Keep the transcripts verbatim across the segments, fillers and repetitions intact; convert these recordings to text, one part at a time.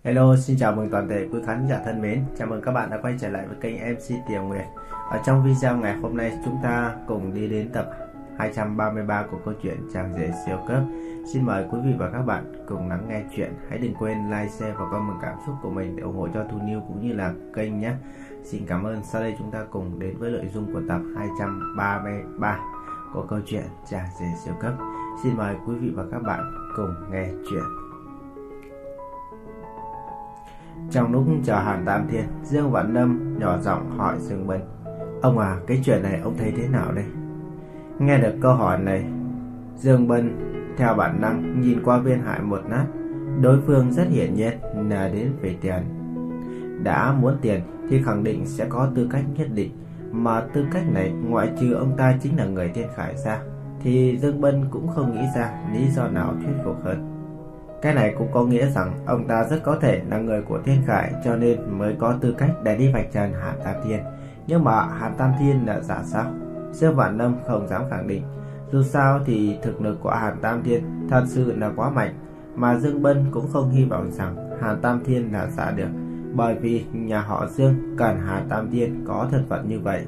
Hello, xin chào mừng toàn thể quý khán giả thân mến. Chào mừng các bạn đã quay trở lại với kênh em xê Tiểu Nguyệt. Ở trong video ngày hôm nay, chúng ta cùng đi đến tập hai trăm ba mươi ba của câu chuyện Chàng rể siêu cấp. Xin mời quý vị và các bạn cùng lắng nghe chuyện. Hãy đừng quên like, share và comment cảm xúc của mình để ủng hộ cho Thu Niu cũng như là kênh nhé. Xin cảm ơn. Sau đây chúng ta cùng đến với nội dung của tập hai trăm ba mươi ba của câu chuyện Chàng rể siêu cấp. Xin mời quý vị và các bạn cùng nghe chuyện. Trong lúc chờ Hàn Tam Thiên, Dương Vạn Lâm nhỏ giọng hỏi Dương Bân: "Ông à, cái chuyện này ông thấy thế nào đây?" Nghe được câu hỏi này, Dương Bân theo bản năng nhìn qua Viên Hải một lát. Đối phương rất hiển nhiên là đến về tiền. Đã muốn tiền thì khẳng định sẽ có tư cách nhất định, mà tư cách này ngoại trừ ông ta chính là người Thiên Khải ra, thì Dương Bân cũng không nghĩ ra lý do nào thuyết phục hơn. Cái này cũng có nghĩa rằng ông ta rất có thể là người của Thiên Khải, cho nên mới có tư cách để đi vạch trần Hàn Tam Thiên. Nhưng mà Hàn Tam Thiên là giả sao? Dương Vạn Lâm không dám khẳng định. Dù sao thì thực lực của Hàn Tam Thiên thật sự là quá mạnh, mà Dương Bân cũng không hy vọng rằng Hàn Tam Thiên là giả được, bởi vì nhà họ Dương cần Hàn Tam Thiên có thân phận như vậy.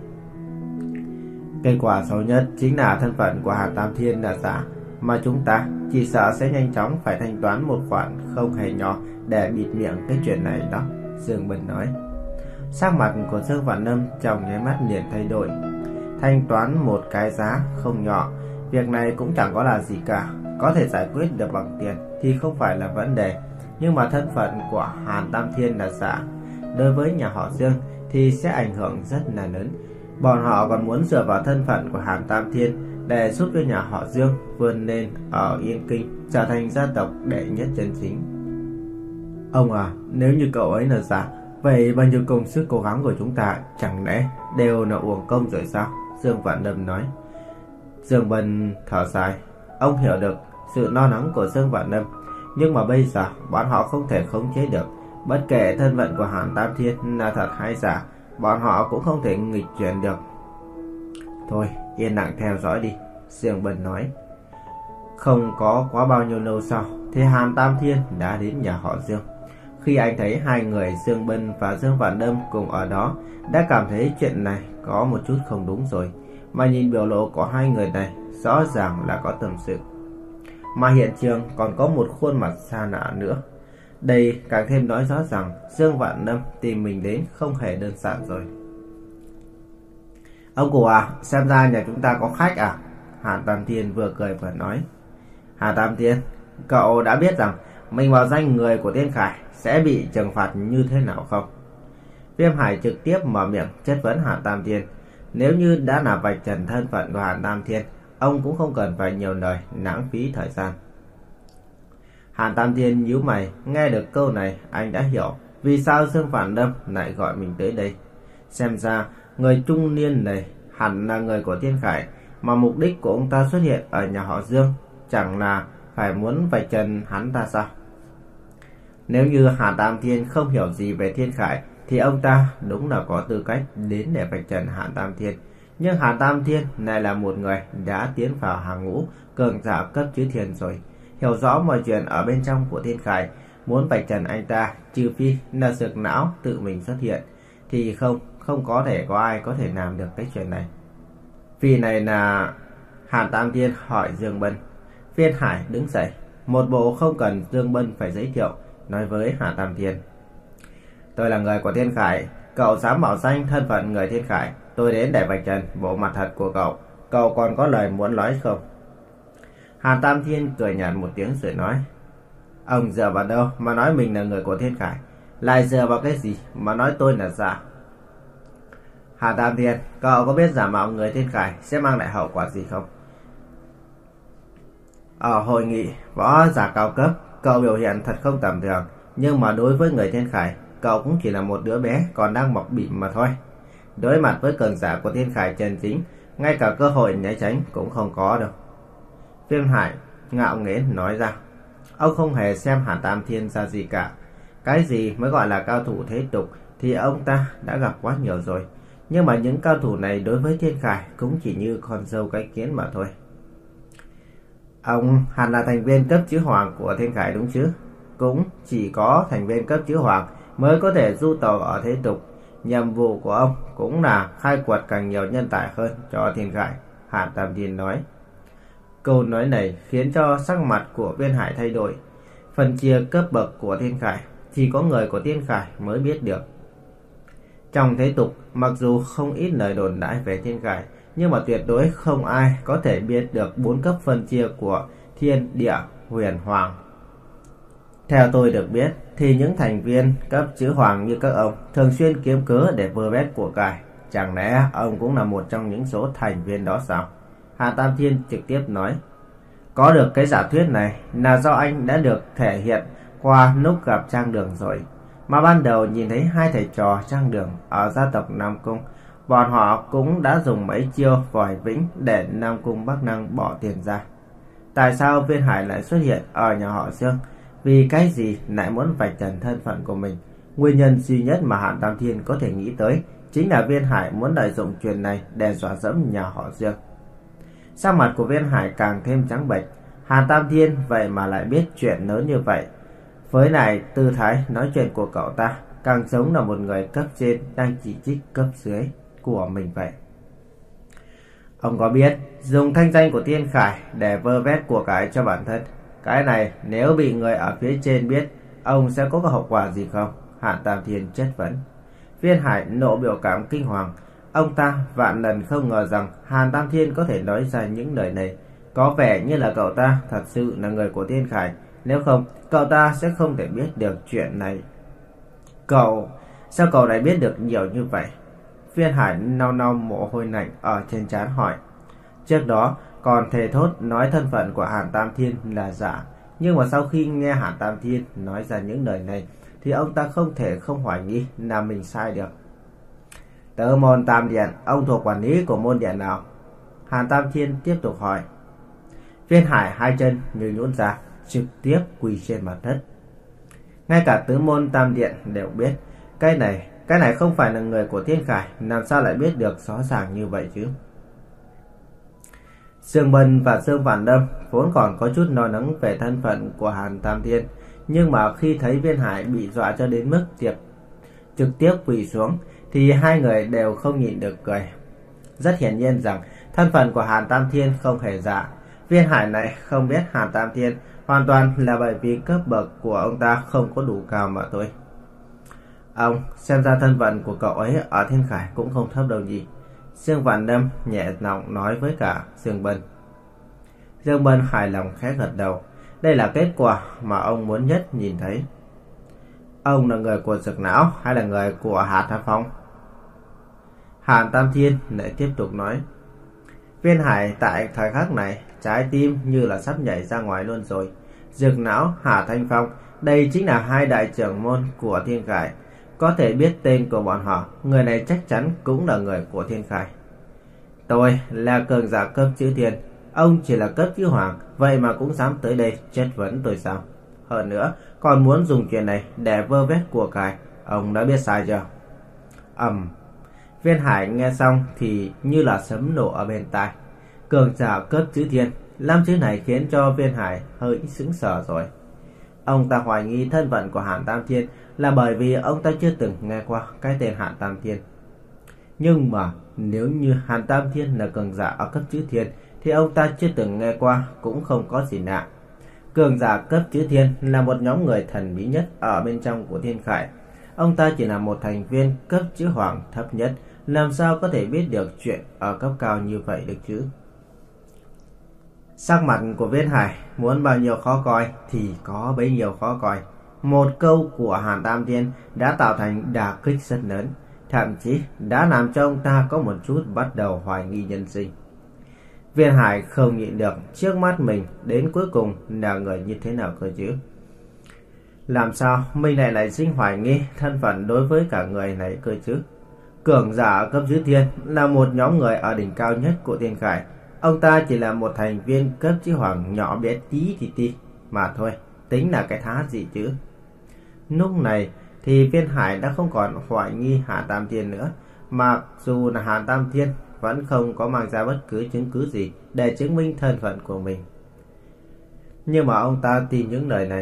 Kết quả xấu nhất chính là thân phận của Hàn Tam Thiên là giả, mà chúng ta chỉ sợ sẽ nhanh chóng phải thanh toán một khoản không hề nhỏ để bịt miệng cái chuyện này đó, Dương Bân nói. Sắc mặt của Dương Vạn Lâm trong nháy mắt liền thay đổi. Thanh toán một cái giá không nhỏ, việc này cũng chẳng có là gì cả, có thể giải quyết được bằng tiền thì không phải là vấn đề. Nhưng mà thân phận của Hàn Tam Thiên là giả, đối với nhà họ Dương thì sẽ ảnh hưởng rất là lớn. Bọn họ còn muốn dựa vào thân phận của Hàn Tam Thiên để giúp cho nhà họ Dương vươn lên ở Yên Kinh, trở thành gia tộc đệ nhất chân chính. Ông à, nếu như cậu ấy là giả, vậy bao nhiêu công sức cố gắng của chúng ta chẳng lẽ đều là uổng công rồi sao? Dương Vạn Lâm nói. Dương Bân thở dài. Ông hiểu được sự lo lắng của Dương Vạn Lâm, nhưng mà bây giờ bọn họ không thể khống chế được. Bất kể thân phận của Hàn Tam Thiên là thật hay giả, bọn họ cũng không thể nghịch chuyển được. Thôi, yên lặng theo dõi đi, Dương Bân nói. Không có quá bao nhiêu lâu sau thì Hàn Tam Thiên đã đến nhà họ Dương. Khi anh thấy hai người Dương Bân và Dương Vạn Lâm cùng ở đó, đã cảm thấy chuyện này có một chút không đúng rồi. Mà nhìn biểu lộ của hai người này, rõ ràng là có tâm sự. Mà hiện trường còn có một khuôn mặt xa lạ nữa. Đây càng thêm nói rõ rằng Dương Vạn Lâm tìm mình đến không hề đơn giản rồi. Ông cụ à, xem ra nhà chúng ta có khách à? Hàn Tam Thiên vừa cười vừa nói. Hàn Tam Thiên, cậu đã biết rằng mình vào danh người của Thiên Khải sẽ bị trừng phạt như thế nào không? Viêm Hải trực tiếp mở miệng chất vấn Hàn Tam Thiên. Nếu như đã là vạch trần thân phận của Hàn Tam Thiên, ông cũng không cần phải nhiều lời lãng phí thời gian. Hàn Tam Thiên nhíu mày, nghe được câu này anh đã hiểu vì sao Dương Vạn Lâm lại gọi mình tới đây. Xem ra người trung niên này hẳn là người của Thiên Khải, mà mục đích của ông ta xuất hiện ở nhà họ Dương chẳng là phải muốn vạch trần hắn ta sao? Nếu như Hàn Tam Thiên không hiểu gì về Thiên Khải thì ông ta đúng là có tư cách đến để vạch trần Hàn Tam Thiên. Nhưng Hàn Tam Thiên này là một người đã tiến vào hàng ngũ cường giả cấp chư thiên rồi, hiểu rõ mọi chuyện ở bên trong của Thiên Khải. Muốn vạch trần anh ta, trừ phi là Dược Não tự mình xuất hiện, thì không không có thể có ai có thể làm được cái chuyện này. Vì này là... Hàn Tam Thiên hỏi Dương Bân. Viên Hải đứng dậy, một bộ không cần Dương Bân phải giới thiệu, nói với Hàn Tam Thiên. Tôi là người của Thiên Khải, cậu dám bảo danh thân phận người Thiên Khải, tôi đến để vạch trần bộ mặt thật của cậu. Cậu còn có lời muốn nói không? Hàn Tam Thiên cười nhạt một tiếng rồi nói. Ông dựa vào đâu mà nói mình là người của Thiên Khải? Lại dựa vào cái gì mà nói tôi là giả? Hàn Tam Thiên, cậu có biết giả mạo người Thiên Khải sẽ mang lại hậu quả gì không? Ở hội nghị võ giả cao cấp, cậu biểu hiện thật không tầm thường, nhưng mà đối với người Thiên Khải, cậu cũng chỉ là một đứa bé còn đang mọc bỉm mà thôi. Đối mặt với cường giả của Thiên Khải chân chính, ngay cả cơ hội né tránh cũng không có đâu. Viêm Hải ngạo nghễ nói ra. Ông không hề xem Hàn Tam Thiên ra gì cả. Cái gì mới gọi là cao thủ thế tục thì ông ta đã gặp quá nhiều rồi. Nhưng mà những cao thủ này đối với Thiên Khải cũng chỉ như con dâu cái kiến mà thôi. Ông hẳn là thành viên cấp chữ hoàng của Thiên Khải đúng chứ? cũng chỉ có thành viên cấp chữ hoàng mới có thể du tàu ở thế tục. Nhiệm vụ của ông cũng là khai quật càng nhiều nhân tài hơn cho Thiên Khải, Hàn Tam Thiên nói. Câu nói này khiến cho sắc mặt của Viên Hải thay đổi. Phân chia cấp bậc của Thiên Khải chỉ có người của Thiên Khải mới biết được. Trong thế tục, mặc dù không ít lời đồn đãi về Thiên Khải, nhưng mà tuyệt đối không ai có thể biết được bốn cấp phân chia của Thiên, Địa, Huyền, Hoàng. Theo tôi được biết, thì những thành viên cấp chữ hoàng như các ông thường xuyên kiếm cớ để vơ vét của cải. Chẳng lẽ ông cũng là một trong những số thành viên đó sao? Hàn Tam Thiên trực tiếp nói. Có được cái giả thuyết này là do anh đã được thể hiện qua lúc gặp Trang Đường rồi. Mà ban đầu nhìn thấy hai thầy trò Trang Đường ở gia tộc Nam Cung, bọn họ cũng đã dùng mấy chiêu vòi vĩnh để Nam Cung Bắc Năng bỏ tiền ra. Tại sao Viên Hải lại xuất hiện ở nhà họ Dương? Vì cái gì lại muốn vạch trần thân phận của mình? Nguyên nhân duy nhất mà Hàn Tam Thiên có thể nghĩ tới chính là Viên Hải muốn lợi dụng chuyện này để dọa dẫm nhà họ Dương. Sắc mặt của Viên Hải càng thêm trắng bệch. Hàn Tam Thiên vậy mà lại biết chuyện lớn như vậy. Với lại tư thái nói chuyện của cậu ta càng giống là một người cấp trên đang chỉ trích cấp dưới của mình vậy. Ông có biết dùng thanh danh của Thiên Khải để vơ vét của cải cho bản thân, cái này nếu bị người ở phía trên biết, ông sẽ có cái hậu quả gì không? Hàn Tam Thiên chất vấn. Viên Hải nộ biểu cảm kinh hoàng. Ông ta vạn lần không ngờ rằng Hàn Tam Thiên có thể nói ra những lời này. Có vẻ như là cậu ta thật sự là người của Thiên Khải. Nếu không, cậu ta sẽ không thể biết được chuyện này. Cậu, sao cậu lại biết được nhiều như vậy? Viên Hải nao nao mồ hôi lạnh ở trên trán hỏi. Trước đó còn thề thốt nói thân phận của Hàn Tam Thiên là giả. Nhưng mà sau khi nghe Hàn Tam Thiên nói ra những lời này thì ông ta không thể không hoài nghi là mình sai được. Tứ môn Tam Điện, ông thuộc quản lý của môn điện nào? Hàn Tam Thiên tiếp tục hỏi. Viên Hải hai chân như nhũn ra, trực tiếp quỳ trên mặt đất. Ngay cả tứ môn Tam Điện đều biết, cái này, cái này không phải là người của Thiên Khải, làm sao lại biết được rõ ràng như vậy chứ? Dương Bân và Dương Vạn Lâm vốn còn có chút lo lắng về thân phận của Hàn Tam Thiên, nhưng mà khi thấy Viên Hải bị dọa cho đến mức tiệp trực tiếp quỳ xuống thì hai người đều không nhịn được cười. Rất hiển nhiên rằng thân phận của Hàn Tam Thiên không hề giả. Viên Hải này không biết Hàn Tam Thiên hoàn toàn là bởi vì cấp bậc của ông ta không có đủ cao mà thôi. Ông, xem ra thân phận của cậu ấy ở Thiên Khải cũng không thấp đâu nhỉ? Dương Vạn Lâm nhẹ giọng nói với cả Dương Bân. Dương Bân hài lòng khẽ gật đầu. Đây là kết quả mà ông muốn nhất nhìn thấy. Ông là người của Dực Não hay là người của Hàn Tam Phong? Hàn Tam Thiên lại tiếp tục nói. Viên Hải tại thời khắc này trái tim như là sắp nhảy ra ngoài luôn rồi. Dực Não, Hà Thanh Phong, đây chính là hai đại trưởng môn của Thiên Khải. Có thể biết tên của bọn họ, người này chắc chắn cũng là người của Thiên Khải. Tôi là cường giả cấp chữ Thiên, ông chỉ là cấp chữ Hoàng, vậy mà cũng dám tới đây chất vấn tôi sao? Hơn nữa, còn muốn dùng chuyện này để vơ vét của cải, ông đã biết sai chưa? Ầm. Um, Viên Hải nghe xong thì như là sấm nổ ở bên tai. Cường giả cấp chữ Thiên, năm chữ này khiến cho Viên Hải hơi sững sờ rồi. Ông ta hoài nghi thân phận của Hàn Tam Thiên là bởi vì ông ta chưa từng nghe qua cái tên Hàn Tam Thiên. Nhưng mà nếu như Hàn Tam Thiên là cường giả ở cấp chữ Thiên thì ông ta chưa từng nghe qua cũng không có gì lạ. Cường giả cấp chữ Thiên là một nhóm người thần bí nhất ở bên trong của Thiên Khải. Ông ta chỉ là một thành viên cấp chữ Hoàng thấp nhất, làm sao có thể biết được chuyện ở cấp cao như vậy được chứ? Sắc mặt của Viên Hải muốn bao nhiêu khó coi thì có bấy nhiêu khó coi. Một câu của Hàn Tam Thiên đã tạo thành đả kích rất lớn, thậm chí đã làm cho ông ta có một chút bắt đầu hoài nghi nhân sinh. Viên Hải không nhịn được, trước mắt mình đến cuối cùng là người như thế nào cơ chứ? Làm sao mình lại lại sinh hoài nghi thân phận đối với cả người này cơ chứ? Cường giả cấp chữ Thiên là một nhóm người ở đỉnh cao nhất của Thiên Khải. Ông ta chỉ là một thành viên cấp chữ Hoàng nhỏ bé tí thì tí mà thôi, tính là cái thá gì chứ? Lúc này thì Viên Hải đã không còn hoài nghi Hàn Tam Thiên nữa, mặc dù là Hàn Tam Thiên vẫn không có mang ra bất cứ chứng cứ gì để chứng minh thân phận của mình. Nhưng mà ông ta tin những lời này.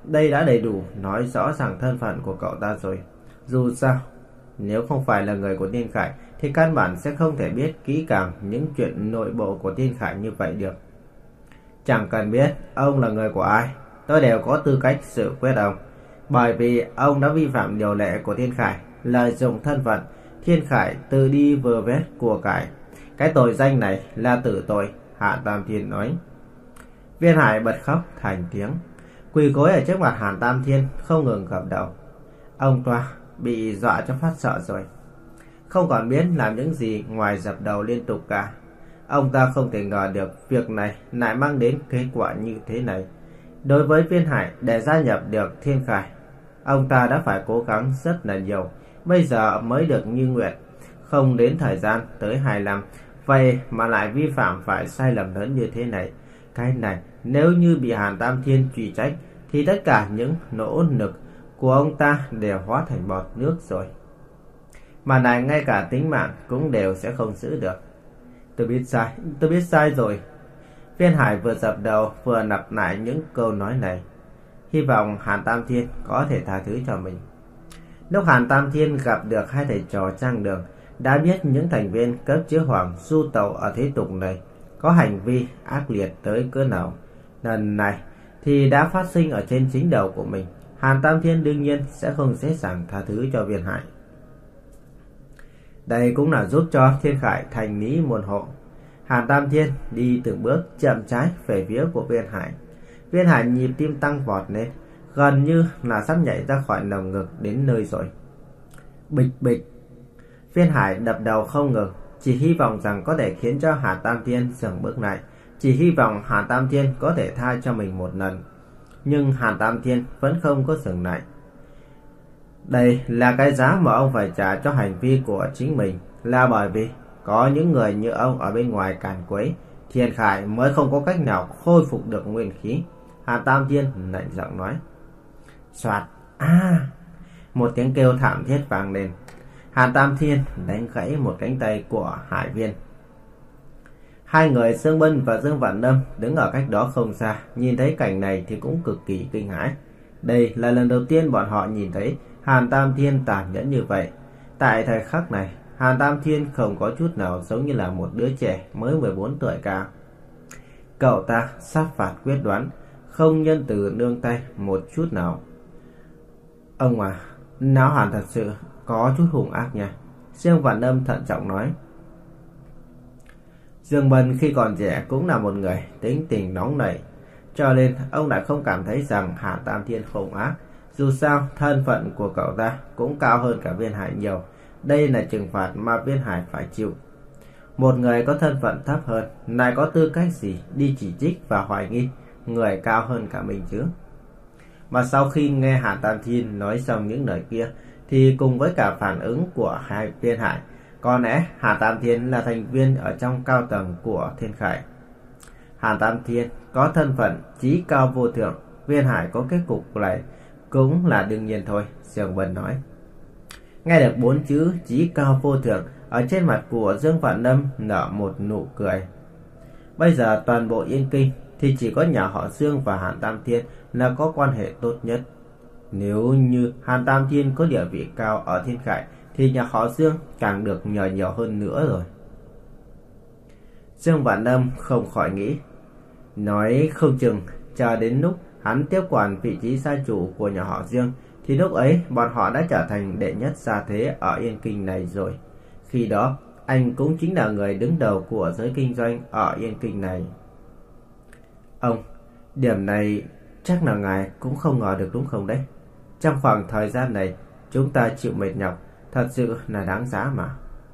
đây đã đầy đủ nói rõ ràng thân phận của cậu ta rồi. Dù sao, nếu không phải là người của Thiên Khải thì căn bản sẽ không thể biết kỹ càng những chuyện nội bộ của Thiên Khải như vậy được. Chẳng cần biết ông là người của ai, tôi đều có tư cách xử quyết ông. Bởi vì ông đã vi phạm điều lệ của Thiên Khải, lợi dụng thân phận Thiên Khải tự đi vừa vét của cải. Cái tội danh này là tử tội, Hạ Tam Thiên nói. Viên Hải bật khóc thành tiếng, quỳ gối ở trước mặt Hàn Tam Thiên không ngừng gập đầu. Ông ta bị dọa cho phát sợ rồi, không còn biết làm những gì ngoài dập đầu liên tục cả. Ông ta không thể ngờ được việc này lại mang đến kết quả như thế này. Đối với Viên Hải, để gia nhập được Thiên Khải, ông ta đã phải cố gắng rất là nhiều, bây giờ mới được như nguyện. Không đến thời gian tới hai năm, vậy mà lại vi phạm phải sai lầm lớn như thế này. Cái này nếu như bị Hàn Tam Thiên truy trách thì tất cả những nỗ lực của ông ta đều hóa thành bọt nước rồi. Mà này ngay cả tính mạng cũng đều sẽ không giữ được. Tôi biết sai, tôi biết sai rồi. Viên Hải vừa dập đầu vừa lặp lại những câu nói này, hy vọng Hàn Tam Thiên có thể tha thứ cho mình. Lúc Hàn Tam Thiên gặp được hai thầy trò trang đường, đã biết những thành viên cấp chứa hoàng du tẩu ở thế tục này có hành vi ác liệt tới cỡ nào. Lần này thì đã phát sinh ở trên chính đầu của mình. Hàn Tam Thiên đương nhiên sẽ không dễ dàng tha thứ cho Viên Hải. Đây cũng là giúp cho Thiên Khải thành lý môn hộ. Hàn Tam Thiên đi từng bước chậm trái về phía của Viên Hải. Viên Hải nhịp tim tăng vọt lên, gần như là sắp nhảy ra khỏi lồng ngực đến nơi rồi. Bịch bịch. Viên Hải đập đầu không ngừng, chỉ hy vọng rằng có thể khiến cho Hàn Tam Thiên dừng bước lại, chỉ hy vọng Hàn Tam Thiên có thể tha cho mình một lần. Nhưng Hàn Tam Thiên vẫn không có dừng lại. Đây là cái giá mà ông phải trả cho hành vi của chính mình, là bởi vì có những người như ông ở bên ngoài càn quấy, Thiên Khải mới không có cách nào khôi phục được nguyên khí. Hàn Tam Thiên lạnh giọng nói. Soạt, a, à, một tiếng kêu thảm thiết vang lên. Hàn Tam Thiên đánh gãy một cánh tay của Hải Viên. Hai người Dương Bân và Dương Vạn Lâm đứng ở cách đó không xa, nhìn thấy cảnh này thì cũng cực kỳ kinh hãi. Đây là lần đầu tiên bọn họ nhìn thấy Hàn Tam Thiên tàn nhẫn như vậy. Tại thời khắc này, Hàn Tam Thiên không có chút nào giống như là một đứa trẻ mới mười bốn tuổi cả. Cậu ta sát phạt quyết đoán, không nhân từ nương tay một chút nào. Ông à, não Hàn thật sự có chút hung ác nha, Dương Vạn Lâm thận trọng nói. Dương Bân khi còn trẻ cũng là một người tính tình nóng nảy, cho nên ông đã không cảm thấy rằng Hàn Tam Thiên hung ác. Dù sao thân phận của cậu ta cũng cao hơn cả Viên Hải nhiều. Đây là trừng phạt mà Viên Hải phải chịu. Một người có thân phận thấp hơn lại có tư cách gì đi chỉ trích và hoài nghi người cao hơn cả mình chứ? Mà sau khi nghe Hàn Tam Thiên nói xong những lời kia thì cùng với cả phản ứng của hai Viên Hải, có lẽ Hàn Tam Thiên là thành viên ở trong cao tầng của Thiên Khải. Hàn Tam Thiên có thân phận chí cao vô thượng, Viên Hải có kết cục này cũng là đương nhiên thôi, Dương Bân nói. Nghe được bốn chữ chí cao vô thượng, ở trên mặt của Dương Vạn Lâm nở một nụ cười. Bây giờ toàn bộ Yên Kinh thì chỉ có nhà họ Dương và Hàn Tam Thiên là có quan hệ tốt nhất. Nếu như Hàn Tam Thiên có địa vị cao ở Thiên Khải thì nhà họ Dương càng được nhờ nhiều hơn nữa rồi. Dương Vạn Lâm không khỏi nghĩ, nói không chừng chờ đến lúc hắn tiếp quản vị trí gia chủ của nhà họ Dương thì lúc ấy bọn họ đã trở thành đệ nhất gia thế ở Yên Kinh này rồi. Khi đó anh cũng chính là người đứng đầu của giới kinh doanh ở Yên Kinh này. Ông, điểm này chắc là ngài cũng không ngờ được đúng không đấy? Trong khoảng thời gian này chúng ta chịu mệt nhọc, thật sự là đáng giá mà.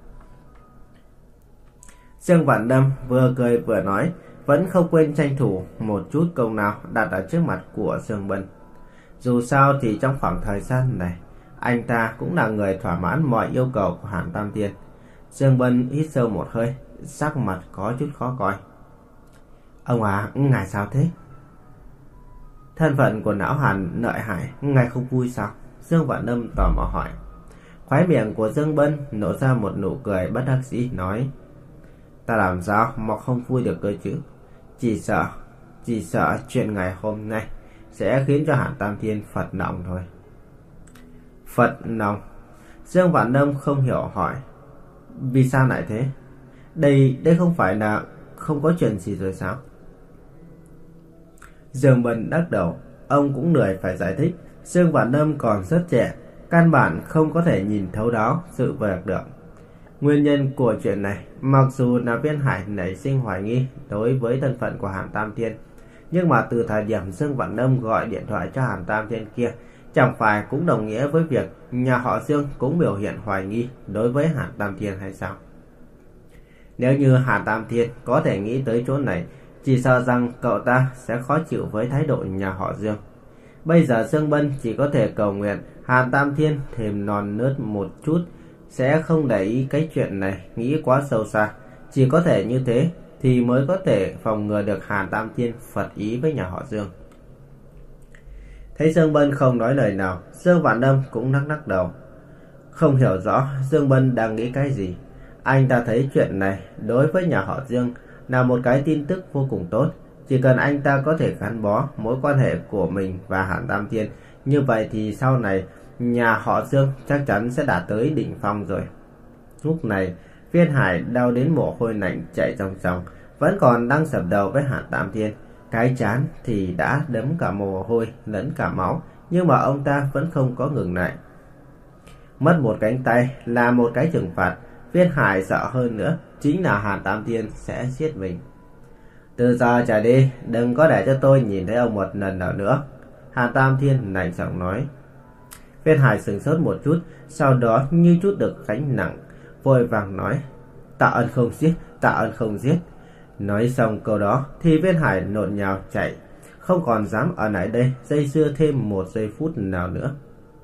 Dương Vạn Lâm vừa cười vừa nói, vẫn không quên tranh thủ một chút công nào đặt ở trước mặt của Dương Bân. Dù sao thì trong khoảng thời gian này, anh ta cũng là người thỏa mãn mọi yêu cầu của Hàn Tam Thiên. Dương Bân hít sâu một hơi, sắc mặt có chút khó coi. Ông à, ngài sao thế? Thân phận của não Hàn lợi hại, ngài không vui sao? Dương Vạn Lâm tò mò hỏi. Khóe miệng của Dương Bân nổ ra một nụ cười bất đắc dĩ nói. Ta làm sao mà không vui được cơ chứ? Chỉ sợ, chỉ sợ chuyện ngày hôm nay sẽ khiến cho Hàn Tam Thiên phật nọng thôi. Phật nọng? Dương Vạn Lâm không hiểu hỏi. Vì sao lại thế? Đây, đây không phải là không có chuyện gì rồi sao? Dương Bân lắc đầu. Ông cũng lười phải giải thích. Dương Vạn Lâm còn rất trẻ, căn bản không có thể nhìn thấu đáo sự việc được. Nguyên nhân của chuyện này, mặc dù là Viên Hải nảy sinh hoài nghi đối với thân phận của Hàn Tam Thiên, nhưng mà từ thời điểm Dương Vạn Lâm gọi điện thoại cho Hàn Tam Thiên kia, chẳng phải cũng đồng nghĩa với việc nhà họ Dương cũng biểu hiện hoài nghi đối với Hàn Tam Thiên hay sao? Nếu như Hàn Tam Thiên có thể nghĩ tới chỗ này, chỉ sợ rằng cậu ta sẽ khó chịu với thái độ nhà họ Dương. Bây giờ Dương Bân chỉ có thể cầu nguyện Hàn Tam Thiên thêm non nớt một chút, sẽ không để ý cái chuyện này nghĩ quá sâu xa. Chỉ có thể như thế thì mới có thể phòng ngừa được Hàn Tam Thiên phật ý với nhà họ Dương. Thấy Dương Bân không nói lời nào, Dương Vạn Lâm cũng lắc lắc đầu. Không hiểu rõ Dương Bân đang nghĩ cái gì. Anh ta thấy chuyện này đối với nhà họ Dương là một cái tin tức vô cùng tốt. Chỉ cần anh ta có thể gắn bó mối quan hệ của mình và Hàn Tam Thiên, như vậy thì sau này nhà họ Dương chắc chắn sẽ đạt tới đỉnh phong rồi. Lúc này Viên Hải đau đến mồ hôi lạnh chảy ròng ròng, vẫn còn đang sập đầu với Hàn Tam Thiên. Cái trán thì đã đẫm cả mồ hôi lẫn cả máu, nhưng mà ông ta vẫn không có ngừng lại. Mất một cánh tay là một cái trừng phạt. Viên Hải sợ hơn nữa chính là Hàn Tam Thiên sẽ giết mình. Từ giờ trở đi, đừng có để cho tôi nhìn thấy ông một lần nào nữa, Hàn Tam Thiên lạnh giọng nói. Viên Hải sửng sốt một chút, sau đó như chút được gánh nặng, vội vàng nói: tạ ơn không giết, tạ ơn không giết. Nói xong câu đó thì Viên Hải lộn nhào chạy, không còn dám ở lại đây dây dưa thêm một giây phút nào nữa.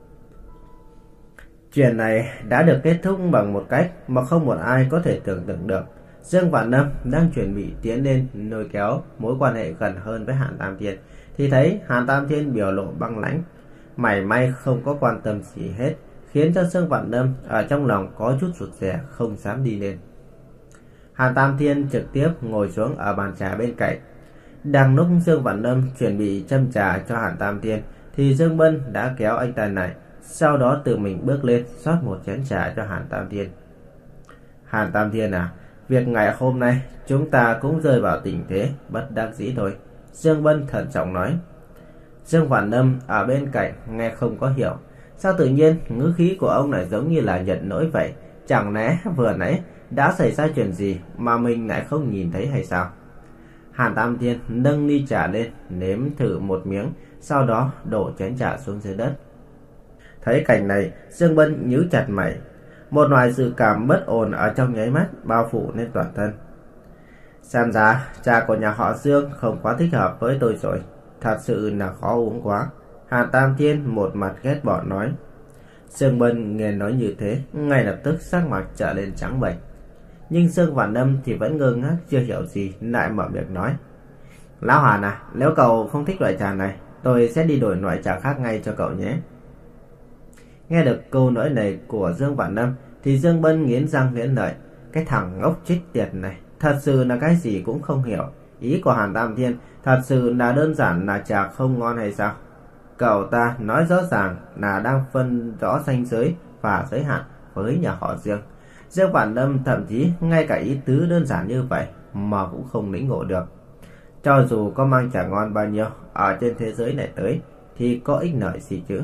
Chuyện này đã được kết thúc bằng một cách mà không một ai có thể tưởng tượng được. Dương Vạn Lâm đang chuẩn bị tiến lên lôi kéo mối quan hệ gần hơn với Hàn Tam Thiên, thì thấy Hàn Tam Thiên biểu lộ băng lãnh, mảy may không có quan tâm gì hết, khiến cho Dương Vạn Lâm ở trong lòng có chút rụt rè, không dám đi lên. Hàn Tam Thiên trực tiếp ngồi xuống ở bàn trà bên cạnh. Đang lúc Dương Vạn Lâm chuẩn bị châm trà cho Hàn Tam Thiên, thì Dương Bân đã kéo anh ta lại, sau đó tự mình bước lên rót một chén trà cho Hàn Tam Thiên. Hàn Tam Thiên à, việc ngày hôm nay chúng ta cũng rơi vào tình thế bất đắc dĩ thôi, Dương Bân thận trọng nói. Dương Vạn Lâm ở bên cạnh nghe không có hiểu, sao tự nhiên ngữ khí của ông lại giống như là nhận lỗi vậy? Chẳng lẽ vừa nãy đã xảy ra chuyện gì mà mình lại không nhìn thấy hay sao? Hàn Tam Thiên nâng ly trà lên, nếm thử một miếng, sau đó đổ chén trà xuống dưới đất. Thấy cảnh này, Dương Bân nhíu chặt mày, một loại dự cảm bất ổn ở trong nháy mắt bao phủ lên toàn thân. Xem ra trà của nhà họ Dương không quá thích hợp với tôi rồi, thật sự là khó uống quá. Hàn Tam Thiên một mặt ghét bỏ nói. Dương Bân nghe nói như thế, ngay lập tức sắc mặt trở lên trắng bệch. Nhưng Dương Vạn Lâm thì vẫn ngơ ngác chưa hiểu gì, lại mở miệng nói: Lão Hàn à, nếu cậu không thích loại trà này, tôi sẽ đi đổi loại trà khác ngay cho cậu nhé. Nghe được câu nói này của Dương Vạn Lâm thì Dương Bân nghiến răng nghiến lợi. Cái thằng ngốc chết tiệt này thật sự là cái gì cũng không hiểu. Ý của Hàn Tam Thiên thật sự là đơn giản là trà không ngon hay sao? Cậu ta nói rõ ràng là đang phân rõ ranh giới và giới hạn với nhà họ Dương. Dương Vạn Lâm thậm chí ngay cả ý tứ đơn giản như vậy mà cũng không lĩnh ngộ được. Cho dù có mang trà ngon bao nhiêu ở trên thế giới này tới thì có ích lợi gì chứ?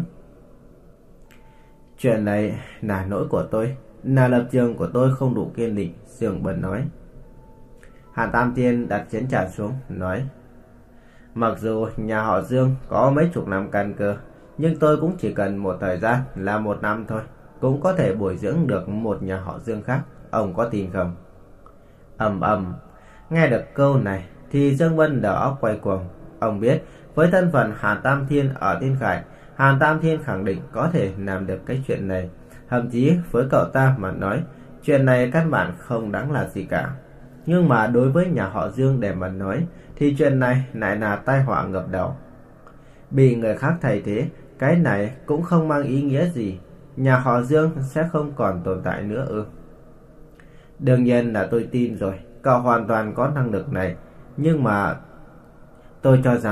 Chuyện này là lỗi của tôi, là lập trường của tôi không đủ kiên định, Dương Bân nói. Hàn Tam Thiên đặt chén trà xuống, nói: Mặc dù nhà họ Dương có mấy chục năm căn cơ, nhưng tôi cũng chỉ cần một thời gian là một năm thôi, cũng có thể bồi dưỡng được một nhà họ Dương khác, ông có tin không? Ầm ầm. Nghe được câu này thì Dương Bân đầu óc quay cuồng. Ông biết với thân phận Hàn Tam Thiên ở Thiên Khải, Hàn Tam Thiên khẳng định có thể làm được cái chuyện này. Thậm chí với cậu ta mà nói, chuyện này căn bản không đáng là gì cả. Nhưng mà đối với nhà họ Dương để mà nói thì chuyện này lại là tai họa ngập đầu. Bị người khác thay thế, cái này cũng không mang ý nghĩa gì. Nhà họ Dương sẽ không còn tồn tại nữa ư? Đương nhiên là tôi tin rồi, cậu hoàn toàn có năng lực này. Nhưng mà tôi cho rằng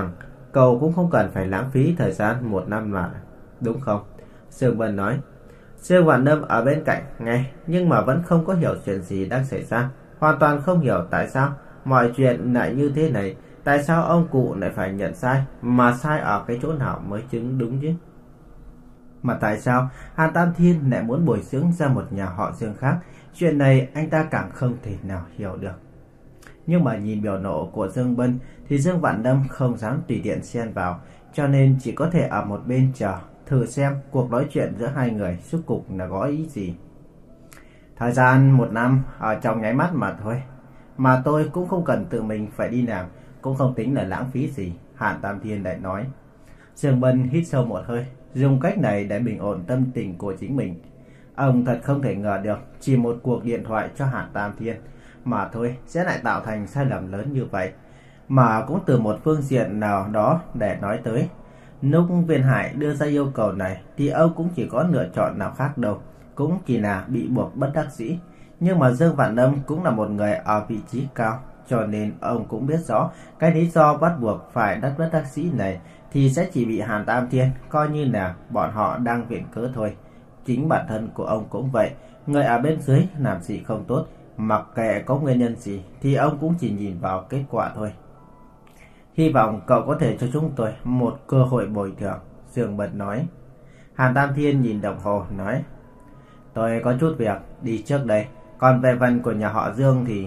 cậu cũng không cần phải lãng phí thời gian một năm mà, đúng không? Dương Bân nói. Dương Vạn Lâm ở bên cạnh nghe nhưng mà vẫn không có hiểu chuyện gì đang xảy ra, hoàn toàn không hiểu tại sao mọi chuyện lại như thế này, tại sao ông cụ lại phải nhận sai, mà sai ở cái chỗ nào mới chứng đúng chứ? Mà tại sao Hàn Tam Thiên lại muốn bồi dưỡng ra một nhà họ Dương khác? Chuyện này anh ta càng không thể nào hiểu được. Nhưng mà nhìn biểu lộ của Dương Bân thì Dương Vạn Lâm không dám tùy tiện xen vào, cho nên chỉ có thể ở một bên chờ, thử xem cuộc nói chuyện giữa hai người rốt cục là có ý gì. Thời gian một năm ở trong nháy mắt mà thôi, mà tôi cũng không cần tự mình phải đi làm, cũng không tính là lãng phí gì, Hàn Tam Thiên lại nói. Dương Bân hít sâu một hơi, dùng cách này để bình ổn tâm tình của chính mình. Ông thật không thể ngờ được chỉ một cuộc điện thoại cho Hàn Tam Thiên mà thôi sẽ lại tạo thành sai lầm lớn như vậy, mà cũng từ một phương diện nào đó để nói tới. Lúc Viên Hải đưa ra yêu cầu này thì ông cũng chỉ có lựa chọn nào khác đâu, cũng chỉ là bị buộc bất đắc dĩ. Nhưng mà Dương Vạn Lâm cũng là một người ở vị trí cao, cho nên ông cũng biết rõ cái lý do bắt buộc phải đắc bất đắc dĩ này thì sẽ chỉ bị Hàn Tam Thiên coi như là bọn họ đang viện cớ thôi. Chính bản thân của ông cũng vậy, người ở bên dưới làm gì không tốt, mặc kệ có nguyên nhân gì thì ông cũng chỉ nhìn vào kết quả thôi. Hy vọng cậu có thể cho chúng tôi một cơ hội bồi thường, Dương Bân nói. Hàn Tam Thiên nhìn đồng hồ nói, tôi có chút việc đi trước đây, còn về phần của nhà họ Dương thì...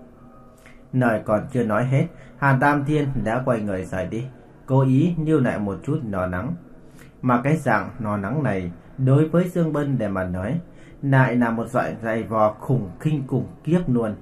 Lời còn chưa nói hết, Hàn Tam Thiên đã quay người rời đi, cố ý lưu lại một chút lo lắng. Mà cái dạng lo lắng này đối với Dương Bân để mà nói lại là một loại dày vò khủng khinh khủng khiếp luôn.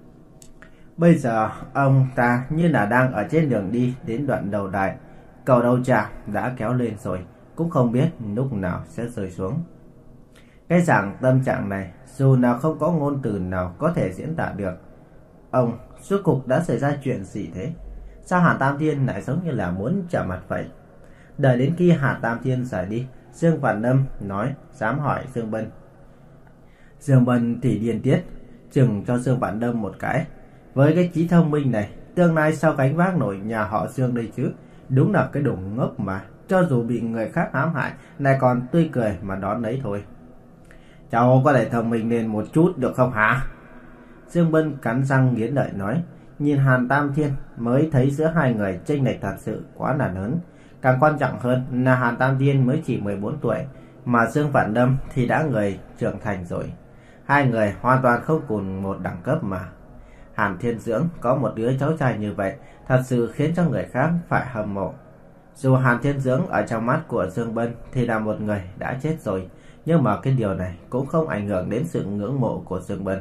Bây giờ ông ta như là đang ở trên đường đi đến đoạn đầu đài, cầu đầu tràm đã kéo lên rồi, cũng không biết lúc nào sẽ rơi xuống. Cái dạng tâm trạng này dù nào không có ngôn từ nào có thể diễn tả được. Ông, suốt cục đã xảy ra chuyện gì thế? Sao Hàn Tam Thiên lại giống như là muốn trả mặt vậy? Đợi đến khi Hàn Tam Thiên rời đi, Dương Vạn Lâm nói dám hỏi Dương Bân. Dương Bân thì điên tiết, chừng cho Dương Vạn Lâm một cái. Với cái trí thông minh này, tương lai sao gánh vác nổi nhà họ Dương đây chứ? Đúng là cái đồ ngốc mà, cho dù bị người khác ám hại, lại còn tươi cười mà đón lấy thôi. Cháu có thể thông minh lên một chút được không hả? Dương Bân cắn răng nghiến lợi nói. Nhìn Hàn Tam Thiên mới thấy giữa hai người chênh lệch thật sự quá là lớn. Càng quan trọng hơn là Hàn Tam Thiên mới chỉ mười bốn tuổi, mà Dương Vạn Lâm thì đã người trưởng thành rồi. Hai người hoàn toàn không cùng một đẳng cấp mà. Hàn Thiên Dưỡng có một đứa cháu trai như vậy thật sự khiến cho người khác phải hâm mộ. Dù Hàn Thiên Dưỡng ở trong mắt của Dương Bân thì là một người đã chết rồi, nhưng mà cái điều này cũng không ảnh hưởng đến sự ngưỡng mộ của Dương Bân.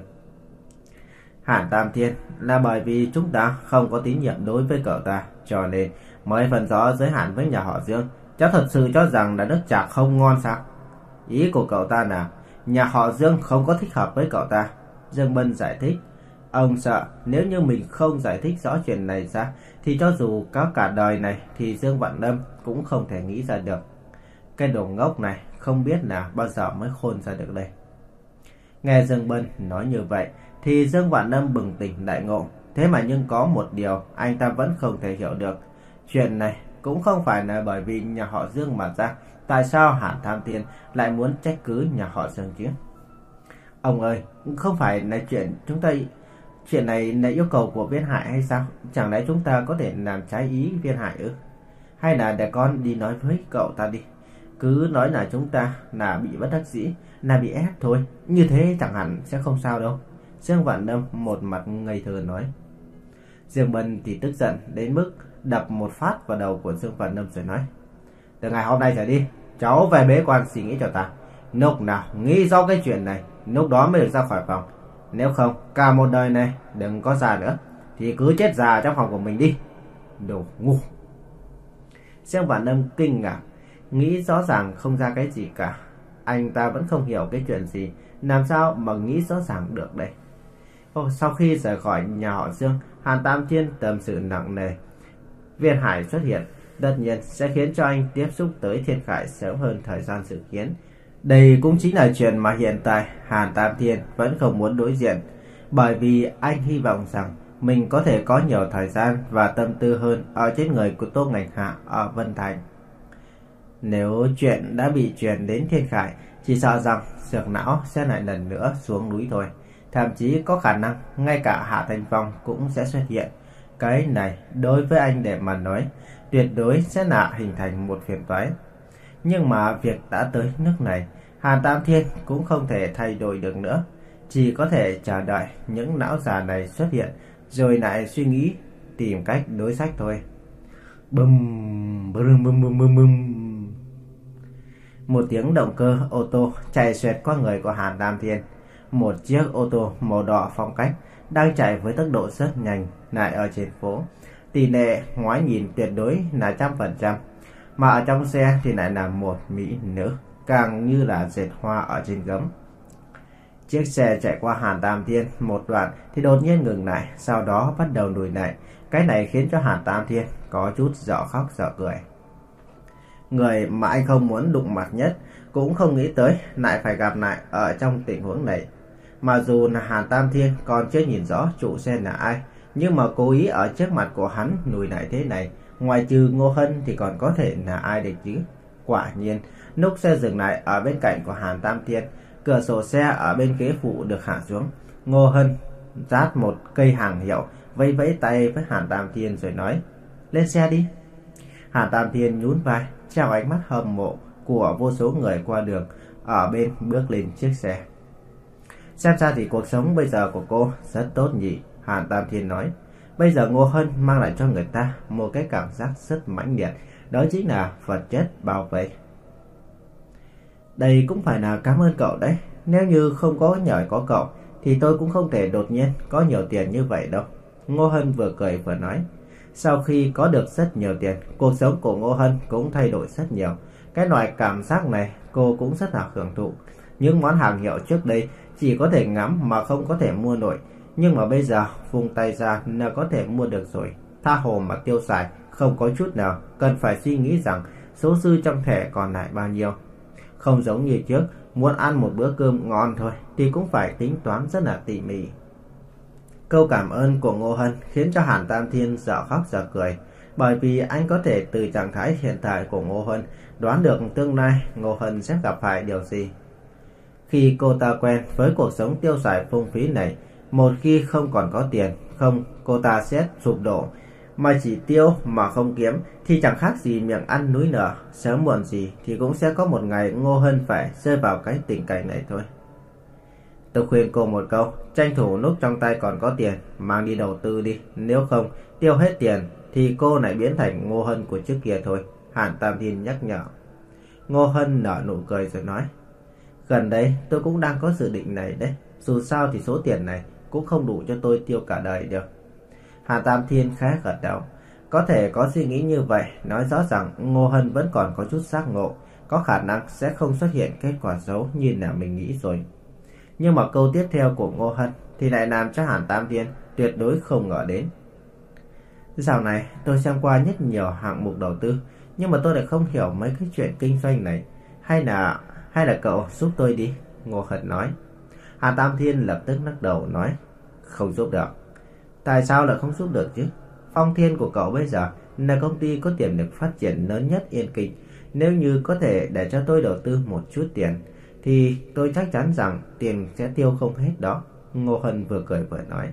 Hàn Tam Thiên là bởi vì chúng ta không có tín nhiệm đối với cậu ta, cho nên mới phân rõ giới hạn với nhà họ Dương. Cháu thật sự cho rằng là nước trà không ngon sao? Ý của cậu ta là nhà họ Dương không có thích hợp với cậu ta. Dương Bân giải thích. Ông sợ nếu như mình không giải thích rõ chuyện này ra thì cho dù có cả đời này thì Dương Vạn Lâm cũng không thể nghĩ ra được. Cái đồ ngốc này không biết là bao giờ mới khôn ra được đây. Nghe Dương Bân nói như vậy thì Dương Vạn Lâm bừng tỉnh đại ngộ. Thế mà nhưng có một điều anh ta vẫn không thể hiểu được. Chuyện này cũng không phải là bởi vì nhà họ Dương mà ra. Tại sao Hàn Tam Thiên lại muốn trách cứ nhà họ Dương chứ? Ông ơi, không phải là chuyện chúng ta... Chuyện này là yêu cầu của Viên Hải hay sao? Chẳng lẽ chúng ta có thể làm trái ý Viên Hải ư? Hay là để con đi nói với cậu ta đi. Cứ nói là chúng ta là bị bất đắc dĩ, là bị ép thôi. Như thế chẳng hẳn sẽ không sao đâu. Dương Vạn Lâm một mặt ngây thơ nói. Dương Bân thì tức giận đến mức đập một phát vào đầu của Dương Vạn Lâm rồi nói. Từ ngày hôm nay trở đi, cháu về bế quan suy nghĩ cho ta. Lúc nào nghĩ rõ cái chuyện này, lúc đó mới được ra khỏi phòng. Nếu không, cả một đời này đừng có già nữa, thì cứ chết già trong phòng của mình đi. Đồ ngu. Dương Vạn Lâm kinh ngạc, nghĩ rõ ràng không ra cái gì cả. Anh ta vẫn không hiểu cái chuyện gì, làm sao mà nghĩ rõ ràng được đây. Sau khi rời khỏi nhà họ Dương, Hàn Tam Thiên tâm sự nặng nề. Viên Hải xuất hiện, tất nhiên sẽ khiến cho anh tiếp xúc tới Thiên Khải sớm hơn thời gian dự kiến. Đây cũng chính là chuyện mà hiện tại Hàn Tam Thiên vẫn không muốn đối diện, bởi vì anh hy vọng rằng mình có thể có nhiều thời gian và tâm tư hơn ở trên người của Tô Ngạch Hạ ở Vân Thành. Nếu chuyện đã bị truyền đến Thiên Khải, chỉ sợ rằng Dược Não sẽ lại lần nữa xuống núi thôi. Thậm chí có khả năng ngay cả Hạ Thanh Phong cũng sẽ xuất hiện. Cái này đối với anh để mà nói, tuyệt đối sẽ là hình thành một phiền toái. Nhưng mà việc đã tới nước này, Hàn Tam Thiên cũng không thể thay đổi được nữa. Chỉ có thể chờ đợi những não già này xuất hiện, rồi lại suy nghĩ tìm cách đối sách thôi. Bum bum bum bum bum bum. Một tiếng động cơ ô tô chạy xoẹt qua người của Hàn Tam Thiên. Một chiếc ô tô màu đỏ phong cách đang chạy với tốc độ rất nhanh lại ở trên phố. Tỷ lệ ngoái nhìn tuyệt đối là trăm phần trăm, mà ở trong xe thì lại là một mỹ nữ, càng như là dệt hoa ở trên gấm. Chiếc xe chạy qua Hàn Tam Thiên một đoạn thì đột nhiên ngừng lại, sau đó bắt đầu lùi lại. Cái này khiến cho Hàn Tam Thiên có chút dở khóc dở cười. Người mà anh không muốn đụng mặt nhất, cũng không nghĩ tới lại phải gặp lại ở trong tình huống này. Mà dù là Hàn Tam Thiên còn chưa nhìn rõ chủ xe là ai, nhưng mà cố ý ở trước mặt của hắn lùi lại thế này, ngoài trừ Ngô Hân thì còn có thể là ai được chứ. Quả nhiên, lúc xe dừng lại ở bên cạnh của Hàn Tam Thiên, cửa sổ xe ở bên ghế phụ được hạ xuống. Ngô Hân rát một cây hàng hiệu, vẫy vẫy tay với Hàn Tam Thiên rồi nói: "Lên xe đi." Hàn Tam Thiên nhún vai, trao ánh mắt hâm mộ của vô số người qua đường ở bên bước lên chiếc xe. "Xem ra thì cuộc sống bây giờ của cô rất tốt nhỉ?" Hàn Tam Thiên nói. Bây giờ Ngô Hân mang lại cho người ta một cái cảm giác rất mãnh liệt, đó chính là vật chất bao vây. Đây cũng phải là cảm ơn cậu đấy. Nếu như không có nhờ có cậu thì tôi cũng không thể đột nhiên có nhiều tiền như vậy đâu. Ngô Hân vừa cười vừa nói. Sau khi có được rất nhiều tiền, cuộc sống của Ngô Hân cũng thay đổi rất nhiều. Cái loại cảm giác này cô cũng rất là hưởng thụ. Những món hàng hiệu trước đây chỉ có thể ngắm mà không có thể mua nổi, nhưng mà bây giờ vùng tay ra là có thể mua được rồi. Tha hồ mà tiêu xài, không có chút nào cần phải suy nghĩ rằng số dư trong thẻ còn lại bao nhiêu. Không giống như trước, muốn ăn một bữa cơm ngon thôi thì cũng phải tính toán rất là tỉ mỉ. Câu cảm ơn của Ngô Hân khiến cho Hàn Tam Thiên dở khóc dở cười, bởi vì anh có thể từ trạng thái hiện tại của Ngô Hân đoán được tương lai Ngô Hân sẽ gặp phải điều gì. Khi cô ta quen với cuộc sống tiêu xài phung phí này, một khi không còn có tiền, không, cô ta sẽ sụp đổ. Mà chỉ tiêu mà không kiếm thì chẳng khác gì miệng ăn núi lở. Sớm muộn gì thì cũng sẽ có một ngày Ngô Hân phải rơi vào cái tình cảnh này thôi. Tôi khuyên cô một câu, tranh thủ lúc trong tay còn có tiền, mang đi đầu tư đi. Nếu không, tiêu hết tiền thì cô lại biến thành Ngô Hân của trước kia thôi. Hàn Tam Thiên nhắc nhở. Ngô Hân nở nụ cười rồi nói. Gần đây tôi cũng đang có dự định này đấy. Dù sao thì số tiền này cũng không đủ cho tôi tiêu cả đời được. Hàn Tam Thiên khá gật đầu. Có thể có suy nghĩ như vậy, nói rõ rằng Ngô Hân vẫn còn có chút giác ngộ, có khả năng sẽ không xuất hiện kết quả xấu như là mình nghĩ rồi. Nhưng mà câu tiếp theo của Ngô Hân thì lại làm cho Hàn Tam Thiên tuyệt đối không ngờ đến. Dạo này tôi xem qua rất nhiều hạng mục đầu tư, nhưng mà tôi lại không hiểu mấy cái chuyện kinh doanh này. Hay là hay là cậu giúp tôi đi, Ngô Hân nói. Hàn Tam Thiên lập tức lắc đầu nói. Không giúp được. Tại sao lại không giúp được chứ? Phong Thiên của cậu bây giờ là công ty có tiềm lực phát triển lớn nhất Yên Kinh. Nếu như có thể để cho tôi đầu tư một chút tiền thì tôi chắc chắn rằng tiền sẽ tiêu không hết đó. Ngô Hân vừa cười vừa nói.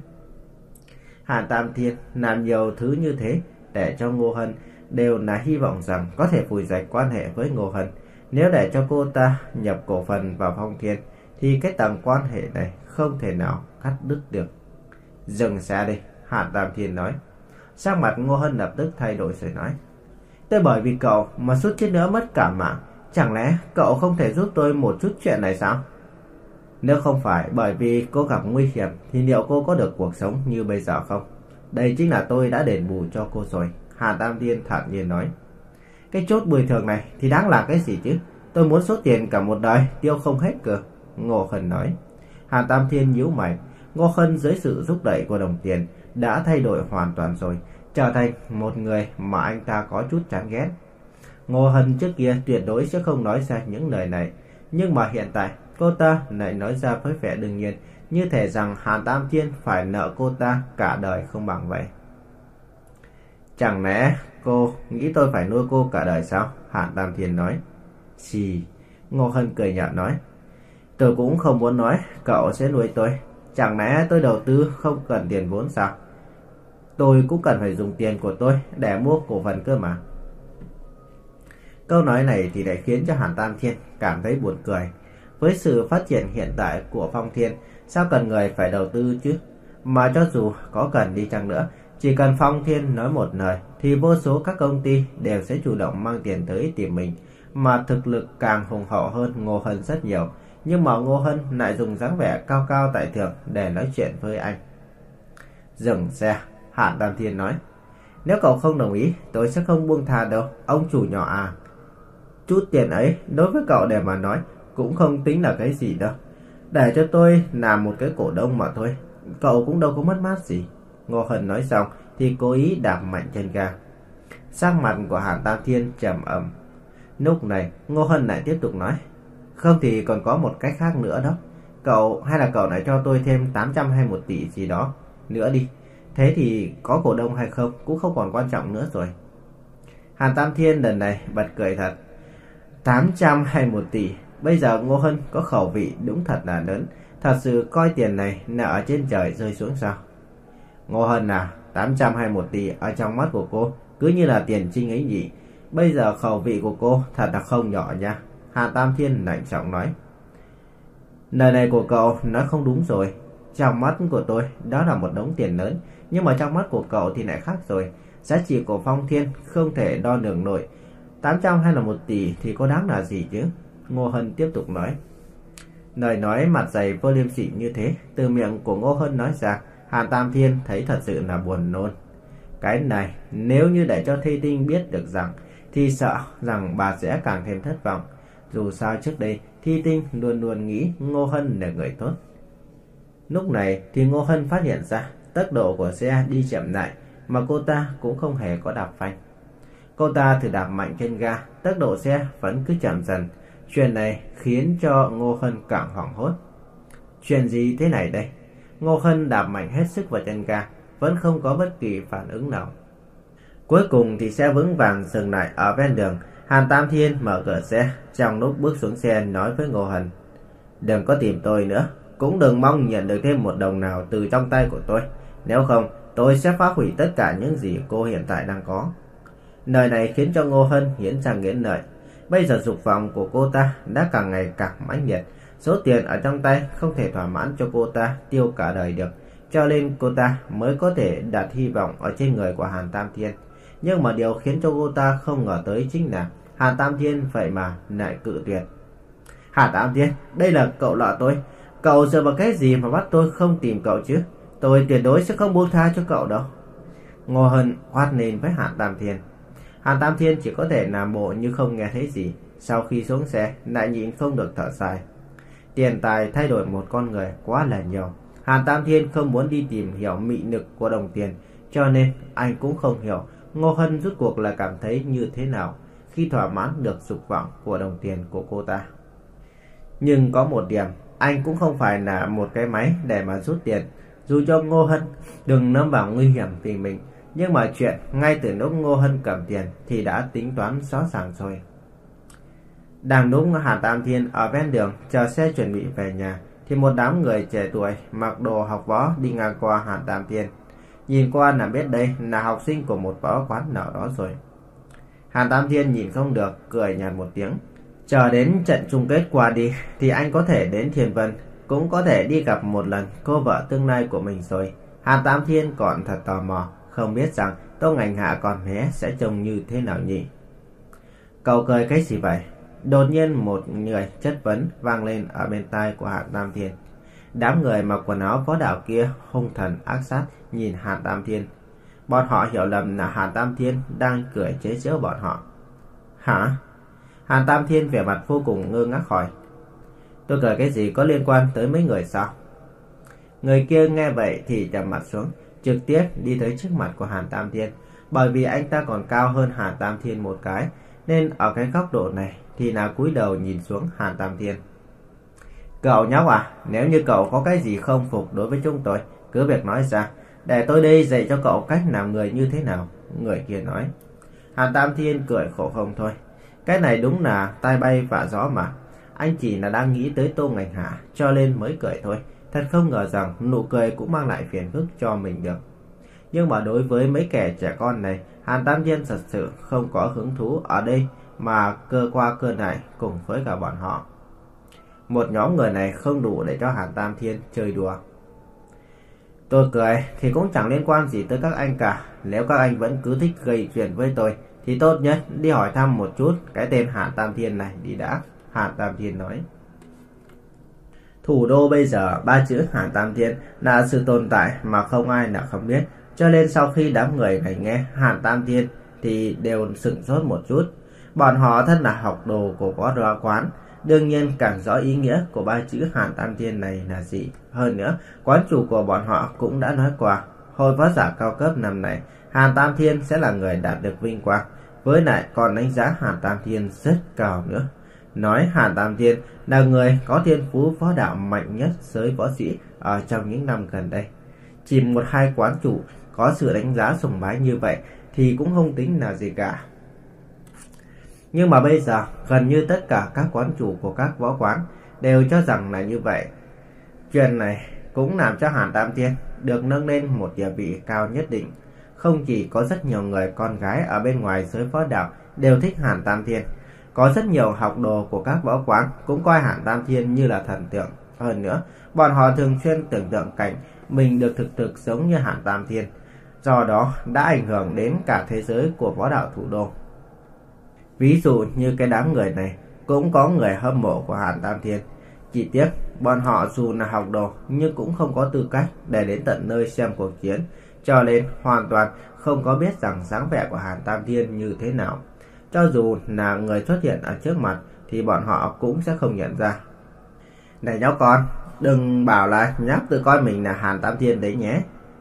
Hàn Tam Thiên làm nhiều thứ như thế để cho Ngô Hân đều là hy vọng rằng có thể phủi sạch quan hệ với Ngô Hân. Nếu để cho cô ta nhập cổ phần vào Phong Thiên thì cái tầng quan hệ này không thể nào cắt đứt được. Dừng xe đi, Hàn Tam Thiên nói. Sắc mặt Ngô Hân lập tức thay đổi rồi nói. Tôi bởi vì cậu mà suýt chút nữa mất cả mạng. Chẳng lẽ cậu không thể giúp tôi một chút chuyện này sao? Nếu không phải bởi vì cô gặp nguy hiểm thì liệu cô có được cuộc sống như bây giờ không? Đây chính là tôi đã đền bù cho cô rồi, Hàn Tam Thiên thản nhiên nói. Cái chốt bồi thường này thì đáng là cái gì chứ? Tôi muốn số tiền cả một đời tiêu không hết cơ, Ngô Hân nói. Hàn Tam Thiên nhíu mày. Ngô Hân dưới sự giúp đẩy của đồng tiền đã thay đổi hoàn toàn rồi, trở thành một người mà anh ta có chút chán ghét. Ngô Hân trước kia tuyệt đối sẽ không nói ra những lời này, nhưng mà hiện tại cô ta lại nói ra với vẻ đương nhiên, như thể rằng Hàn Tam Thiên phải nợ cô ta cả đời không bằng vậy. Chẳng lẽ cô nghĩ tôi phải nuôi cô cả đời sao? Hàn Tam Thiên nói. Xì, Ngô Hân cười nhạt nói. Tôi cũng không muốn nói cậu sẽ nuôi tôi. Chẳng lẽ tôi đầu tư không cần tiền vốn sao? Tôi cũng cần phải dùng tiền của tôi để mua cổ phần cơ mà. Câu nói này thì lại khiến cho Hàn Tam Thiên cảm thấy buồn cười. Với sự phát triển hiện tại của Phong Thiên, sao cần người phải đầu tư chứ? Mà cho dù có cần đi chăng nữa, chỉ cần Phong Thiên nói một lời thì vô số các công ty đều sẽ chủ động mang tiền tới tìm mình, mà thực lực càng hùng hậu hơn Ngô Hân rất nhiều. Nhưng mà Ngô Hân lại dùng dáng vẻ cao cao tại thượng để nói chuyện với anh. Dừng xe, Hàn Tam Thiên nói. Nếu cậu không đồng ý, tôi sẽ không buông tha đâu, ông chủ nhỏ à. Chút tiền ấy đối với cậu để mà nói cũng không tính là cái gì đâu. Để cho tôi làm một cái cổ đông mà thôi, cậu cũng đâu có mất mát gì. Ngô Hân nói xong thì cố ý đạp mạnh chân ga. Sắc mặt của Hàn Tam Thiên trầm ẩm. Lúc này Ngô Hân lại tiếp tục nói. Không thì còn có một cách khác nữa đó. Cậu hay là cậu lại cho tôi thêm tám trăm hay một tỷ gì đó nữa đi. Thế thì có cổ đông hay không cũng không còn quan trọng nữa rồi. Hàn Tam Thiên lần này bật cười thật. tám trăm hay một tỷ, bây giờ Ngô Hân có khẩu vị đúng thật là lớn. Thật sự coi tiền này là ở trên trời rơi xuống sao? Ngô Hân à, tám trăm hay một tỷ ở trong mắt của cô cứ như là tiền trinh ấy nhỉ. Bây giờ khẩu vị của cô thật là không nhỏ nha. Hàn Tam Thiên lạnh giọng nói. Lời này của cậu nói không đúng rồi. Trong mắt của tôi đó là một đống tiền lớn, nhưng mà trong mắt của cậu thì lại khác rồi. Giá trị của Phong Thiên không thể đo lường nổi. Tám trăm hay là một tỷ thì có đáng là gì chứ? Ngô Hân tiếp tục nói. Lời nói mặt dày vô liêm sỉ như thế từ miệng của Ngô Hân nói ra, Hàn Tam Thiên thấy thật sự là buồn nôn. Cái này nếu như để cho Thi Tinh biết được rằng thì sợ rằng bà sẽ càng thêm thất vọng. Dù sao trước đây Thi Tinh luôn luôn nghĩ Ngô Hân là người tốt. Lúc này thì Ngô Hân phát hiện ra tốc độ của xe đi chậm lại, mà cô ta cũng không hề có đạp phanh. Cô ta thử đạp mạnh chân ga, tốc độ xe vẫn cứ chậm dần. Chuyện này khiến cho Ngô Hân càng hoảng hốt. Chuyện gì thế này đây? Ngô Hân đạp mạnh hết sức vào chân ga, vẫn không có bất kỳ phản ứng nào. Cuối cùng thì xe vững vàng dừng lại ở ven đường. Hàn Tam Thiên mở cửa xe, trong lúc bước xuống xe nói với Ngô Hân. Đừng có tìm tôi nữa, cũng đừng mong nhận được thêm một đồng nào từ trong tay của tôi. Nếu không, tôi sẽ phá hủy tất cả những gì cô hiện tại đang có. Lời này khiến cho Ngô Hân nghiến răng nghiến lợi. Bây giờ dục vọng của cô ta đã càng ngày càng mãnh liệt. Số tiền ở trong tay không thể thỏa mãn cho cô ta tiêu cả đời được, cho nên cô ta mới có thể đặt hy vọng ở trên người của Hàn Tam Thiên. Nhưng mà điều khiến cho cô ta không ngờ tới chính là Hàn Tam Thiên vậy mà lại cự tuyệt. Hàn Tam Thiên, đây là cậu lọ tôi. Cậu dựa vào cái gì mà bắt tôi không tìm cậu chứ? Tôi tuyệt đối sẽ không buông tha cho cậu đâu. Ngô Hân quát lên với Hàn Tam Thiên. Hàn Tam Thiên chỉ có thể làm bộ như không nghe thấy gì. Sau khi xuống xe lại nhịn không được thở dài. Tiền tài thay đổi một con người quá là nhiều. Hàn Tam Thiên không muốn đi tìm hiểu mị lực của đồng tiền, cho nên anh cũng không hiểu Ngô Hân rốt cuộc là cảm thấy như thế nào khi thỏa mãn được dục vọng của đồng tiền của cô ta. Nhưng có một điểm, anh cũng không phải là một cái máy để mà rút tiền. Dù cho Ngô Hân đừng lâm vào nguy hiểm vì mình, nhưng mà chuyện ngay từ lúc Ngô Hân cầm tiền thì đã tính toán rõ ràng rồi. Đang lúc Hàn Tam Thiên ở ven đường chờ xe chuẩn bị về nhà, thì một đám người trẻ tuổi mặc đồ học võ đi ngang qua Hàn Tam Thiên. Nhìn qua là biết đây là học sinh của một võ quán nào đó rồi. Hàn Tam Thiên nhìn không được, cười nhạt một tiếng. Chờ đến trận chung kết qua đi thì anh có thể đến Thiên Vân, cũng có thể đi gặp một lần cô vợ tương lai của mình rồi. Hàn Tam Thiên còn thật tò mò, không biết rằng Tô Ngành Hạ còn bé sẽ trông như thế nào nhỉ. Cậu cười cái gì vậy? Đột nhiên một người chất vấn vang lên ở bên tai của Hàn Tam Thiên. Đám người mặc quần áo võ đạo kia hung thần ác sát nhìn Hàn Tam Thiên. Bọn họ hiểu lầm là Hàn Tam Thiên đang cười chế giễu bọn họ. Hả? Hàn Tam Thiên vẻ mặt vô cùng ngơ ngác hỏi. Tôi cười cái gì có liên quan tới mấy người sao? Người kia nghe vậy thì trầm mặt xuống, trực tiếp đi tới trước mặt của Hàn Tam Thiên. Bởi vì anh ta còn cao hơn Hàn Tam Thiên một cái, nên ở cái góc độ này thì là cúi đầu nhìn xuống Hàn Tam Thiên. Cậu nhóc à, nếu như cậu có cái gì không phục đối với chúng tôi, cứ việc nói ra, để tôi đây dạy cho cậu cách làm người như thế nào. Người kia nói. Hàn Tam Thiên cười khổ không thôi. Cái này đúng là tai bay vạ gió mà. Anh chỉ là đang nghĩ tới Tô Ngành Hà cho nên mới cười thôi. Thật không ngờ rằng nụ cười cũng mang lại phiền phức cho mình được. Nhưng mà đối với mấy kẻ trẻ con này, Hàn Tam Thiên thật sự không có hứng thú ở đây mà cơ qua cơ lại cùng với cả bọn họ. Một nhóm người này không đủ để cho Hàn Tam Thiên chơi đùa. Tôi cười thì cũng chẳng liên quan gì tới các anh cả. Nếu các anh vẫn cứ thích gây chuyện với tôi thì tốt nhất đi hỏi thăm một chút cái tên Hàn Tam Thiên này đi đã. Hàn Tam Thiên nói. Thủ đô bây giờ ba chữ Hàn Tam Thiên là sự tồn tại mà không ai là không biết. Cho nên sau khi đám người này nghe Hàn Tam Thiên thì đều sửng sốt một chút. Bọn họ thân là học đồ của võ đạo quán, đương nhiên càng rõ ý nghĩa của ba chữ Hàn Tam Thiên này là gì. Hơn nữa, quán chủ của bọn họ cũng đã nói qua, hồi võ giả cao cấp năm này, Hàn Tam Thiên sẽ là người đạt được vinh quang, với lại còn đánh giá Hàn Tam Thiên rất cao nữa. Nói Hàn Tam Thiên là người có thiên phú võ đạo mạnh nhất giới võ sĩ ở trong những năm gần đây. Chỉ một hai quán chủ có sự đánh giá sùng bái như vậy thì cũng không tính là gì cả. Nhưng mà bây giờ gần như tất cả các quán chủ của các võ quán đều cho rằng là như vậy. Chuyện này cũng làm cho Hàn Tam Thiên được nâng lên một địa vị cao nhất định. Không chỉ có rất nhiều người con gái ở bên ngoài giới võ đạo đều thích Hàn Tam Thiên, có rất nhiều học đồ của các võ quán cũng coi Hàn Tam Thiên như là thần tượng. Hơn nữa, bọn họ thường xuyên tưởng tượng cảnh mình được thực thực giống như Hàn Tam Thiên, do đó đã ảnh hưởng đến cả thế giới của võ đạo thủ đô. Ví dụ như cái đám người này cũng có người hâm mộ của Hàn Tam Thiên. Chỉ tiếc bọn họ dù là học đồ nhưng cũng không có tư cách để đến tận nơi xem cuộc chiến, cho nên hoàn toàn không có biết rằng dáng vẻ của Hàn Tam Thiên như thế nào. Cho dù là người xuất hiện ở trước mặt thì bọn họ cũng sẽ không nhận ra. Này nhóc con, đừng bảo là nhóc tự coi mình là Hàn Tam Thiên đấy nhé.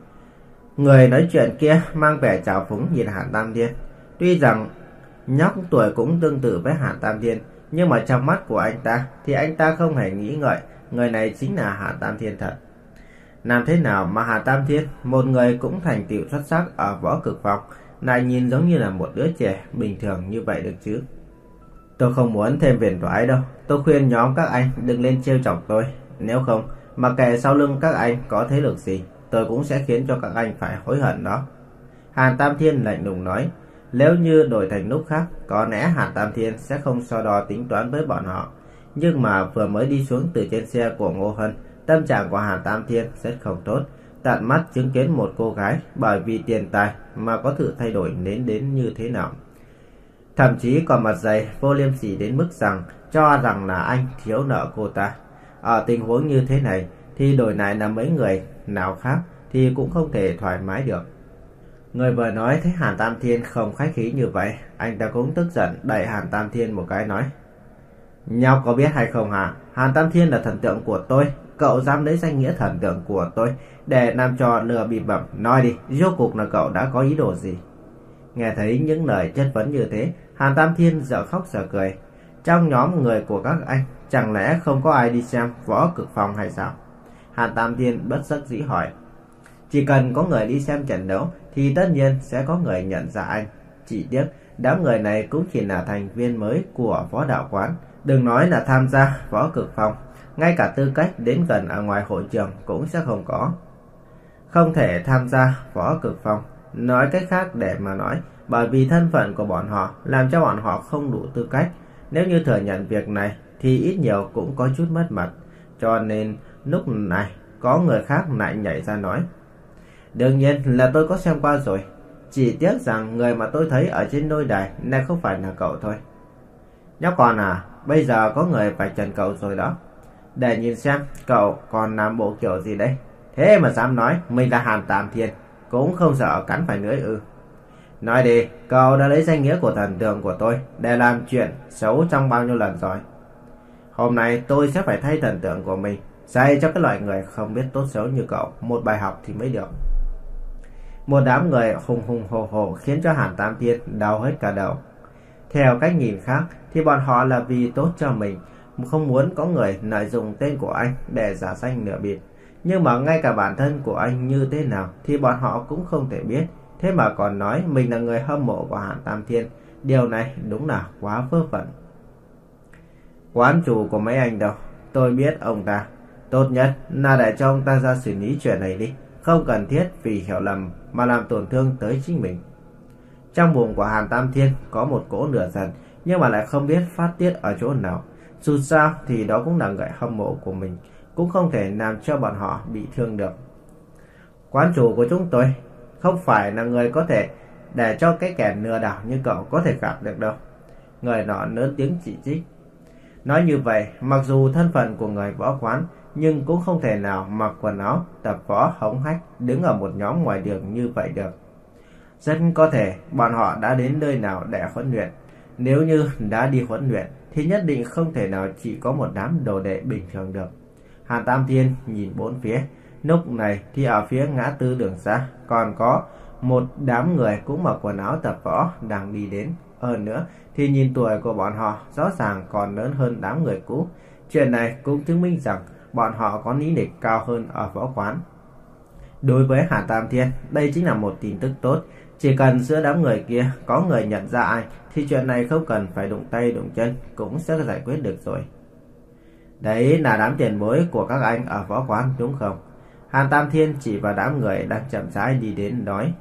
Người nói chuyện kia mang vẻ trào phúng nhìn Hàn Tam Thiên. Tuy rằng nhóc tuổi cũng tương tự với Hàn Tam Thiên, nhưng mà trong mắt của anh ta thì anh ta không hề nghĩ ngợi người này chính là Hàn Tam Thiên thật. Làm thế nào mà Hàn Tam Thiên, một người cũng thành tựu xuất sắc ở võ cực phòng, lại nhìn giống như là một đứa trẻ bình thường như vậy được chứ? Tôi không muốn thêm phiền toái đâu. Tôi khuyên nhóm các anh đừng lên trêu chọc tôi. Nếu không, mà kệ sau lưng các anh có thế lực gì, tôi cũng sẽ khiến cho các anh phải hối hận đó. Hàn Tam Thiên lạnh lùng nói. Nếu như đổi thành lúc khác, có lẽ Hàn Tam Thiên sẽ không so đo tính toán với bọn họ. Nhưng mà vừa mới đi xuống từ trên xe của Ngô Hân, tâm trạng của Hàn Tam Thiên rất không tốt. Tận mắt chứng kiến một cô gái bởi vì tiền tài mà có sự thay đổi đến đến như thế nào. Thậm chí còn mặt dày vô liêm sỉ đến mức rằng cho rằng là anh thiếu nợ cô ta. Ở tình huống như thế này thì đổi lại là mấy người nào khác thì cũng không thể thoải mái được. Người vừa nói thấy Hàn Tam Thiên không khách khí như vậy, anh ta cũng tức giận đẩy Hàn Tam Thiên một cái nói. Nhóc có biết hay không hả? Hàn Tam Thiên là thần tượng của tôi. Cậu dám lấy danh nghĩa thần tượng của tôi để làm trò lừa bịp bẩm. Nói đi, rốt cuộc là cậu đã có ý đồ gì? Nghe thấy những lời chất vấn như thế, Hàn Tam Thiên dở khóc dở cười. Trong nhóm người của các anh, chẳng lẽ không có ai đi xem võ cực phòng hay sao? Hàn Tam Thiên bất đắc dĩ hỏi. Chỉ cần có người đi xem trận đấu thì tất nhiên sẽ có người nhận ra anh. Chỉ tiếc đám người này cũng chỉ là thành viên mới của võ đạo quán, đừng nói là tham gia võ cực phòng, ngay cả tư cách đến gần ở ngoài hội trường cũng sẽ không có. Không thể tham gia võ cực phòng, nói cách khác để mà nói, bởi vì thân phận của bọn họ làm cho bọn họ không đủ tư cách. Nếu như thừa nhận việc này thì ít nhiều cũng có chút mất mặt. Cho nên lúc này có người khác lại nhảy ra nói. Đương nhiên là tôi có xem qua rồi. Chỉ tiếc rằng người mà tôi thấy ở trên lôi đài này không phải là cậu thôi. Nhóc con à, bây giờ có người phải trần cậu rồi đó. Để nhìn xem cậu còn làm bộ kiểu gì đây. Thế mà dám nói mình là Hàn Tam Thiên, cũng không sợ cắn phải lưỡi ư? Nói đi, cậu đã lấy danh nghĩa của thần tượng của tôi để làm chuyện xấu trong bao nhiêu lần rồi? Hôm nay tôi sẽ phải thay thần tượng của mình dạy cho cái loại người không biết tốt xấu như cậu một bài học thì mới được. Một đám người hùng hùng hồ hồ khiến cho Hàn Tam Thiên đau hết cả đầu. Theo cách nhìn khác thì bọn họ là vì tốt cho mình, không muốn có người lợi dụng tên của anh để giả danh lừa bịp. Nhưng mà ngay cả bản thân của anh như thế nào thì bọn họ cũng không thể biết. Thế mà còn nói mình là người hâm mộ của Hàn Tam Thiên. Điều này đúng là quá vớ vẩn. Quán chủ của mấy anh đâu? Tôi biết ông ta. Tốt nhất là để cho ông ta ra xử lý chuyện này đi. Không cần thiết vì hiểu lầm mà làm tổn thương tới chính mình. Trong bụng của Hàn Tam Thiên có một cỗ lửa giận, nhưng mà lại không biết phát tiết ở chỗ nào. Dù sao thì đó cũng là người hâm mộ của mình, cũng không thể làm cho bọn họ bị thương được. Quán chủ của chúng tôi không phải là người có thể để cho cái kẻ lừa đảo như cậu có thể gặp được đâu. Người nọ lớn tiếng chỉ trích. Nói như vậy, mặc dù thân phận của người võ quán, nhưng cũng không thể nào mặc quần áo tập võ hống hách đứng ở một nhóm ngoài đường như vậy được. Rất có thể bọn họ đã đến nơi nào để huấn luyện. Nếu như đã đi huấn luyện thì nhất định không thể nào chỉ có một đám đồ đệ bình thường được. Hàn Tam Thiên nhìn bốn phía. Lúc này thì ở phía ngã tư đường xa còn có một đám người cũng mặc quần áo tập võ đang đi đến. Hơn nữa thì nhìn tuổi của bọn họ rõ ràng còn lớn hơn đám người cũ. Chuyện này cũng chứng minh rằng bọn họ có lý lịch cao hơn ở võ quán. Đối với Hàn Tam Thiên, đây chính là một tin tức tốt. Chỉ cần giữa đám người kia có người nhận ra ai thì chuyện này không cần phải đụng tay đụng chân cũng sẽ giải quyết được rồi. Đấy là đám tiền bối của các anh ở võ quán đúng không? Hàn Tam Thiên chỉ vào đám người đang chậm rãi đi đến nói.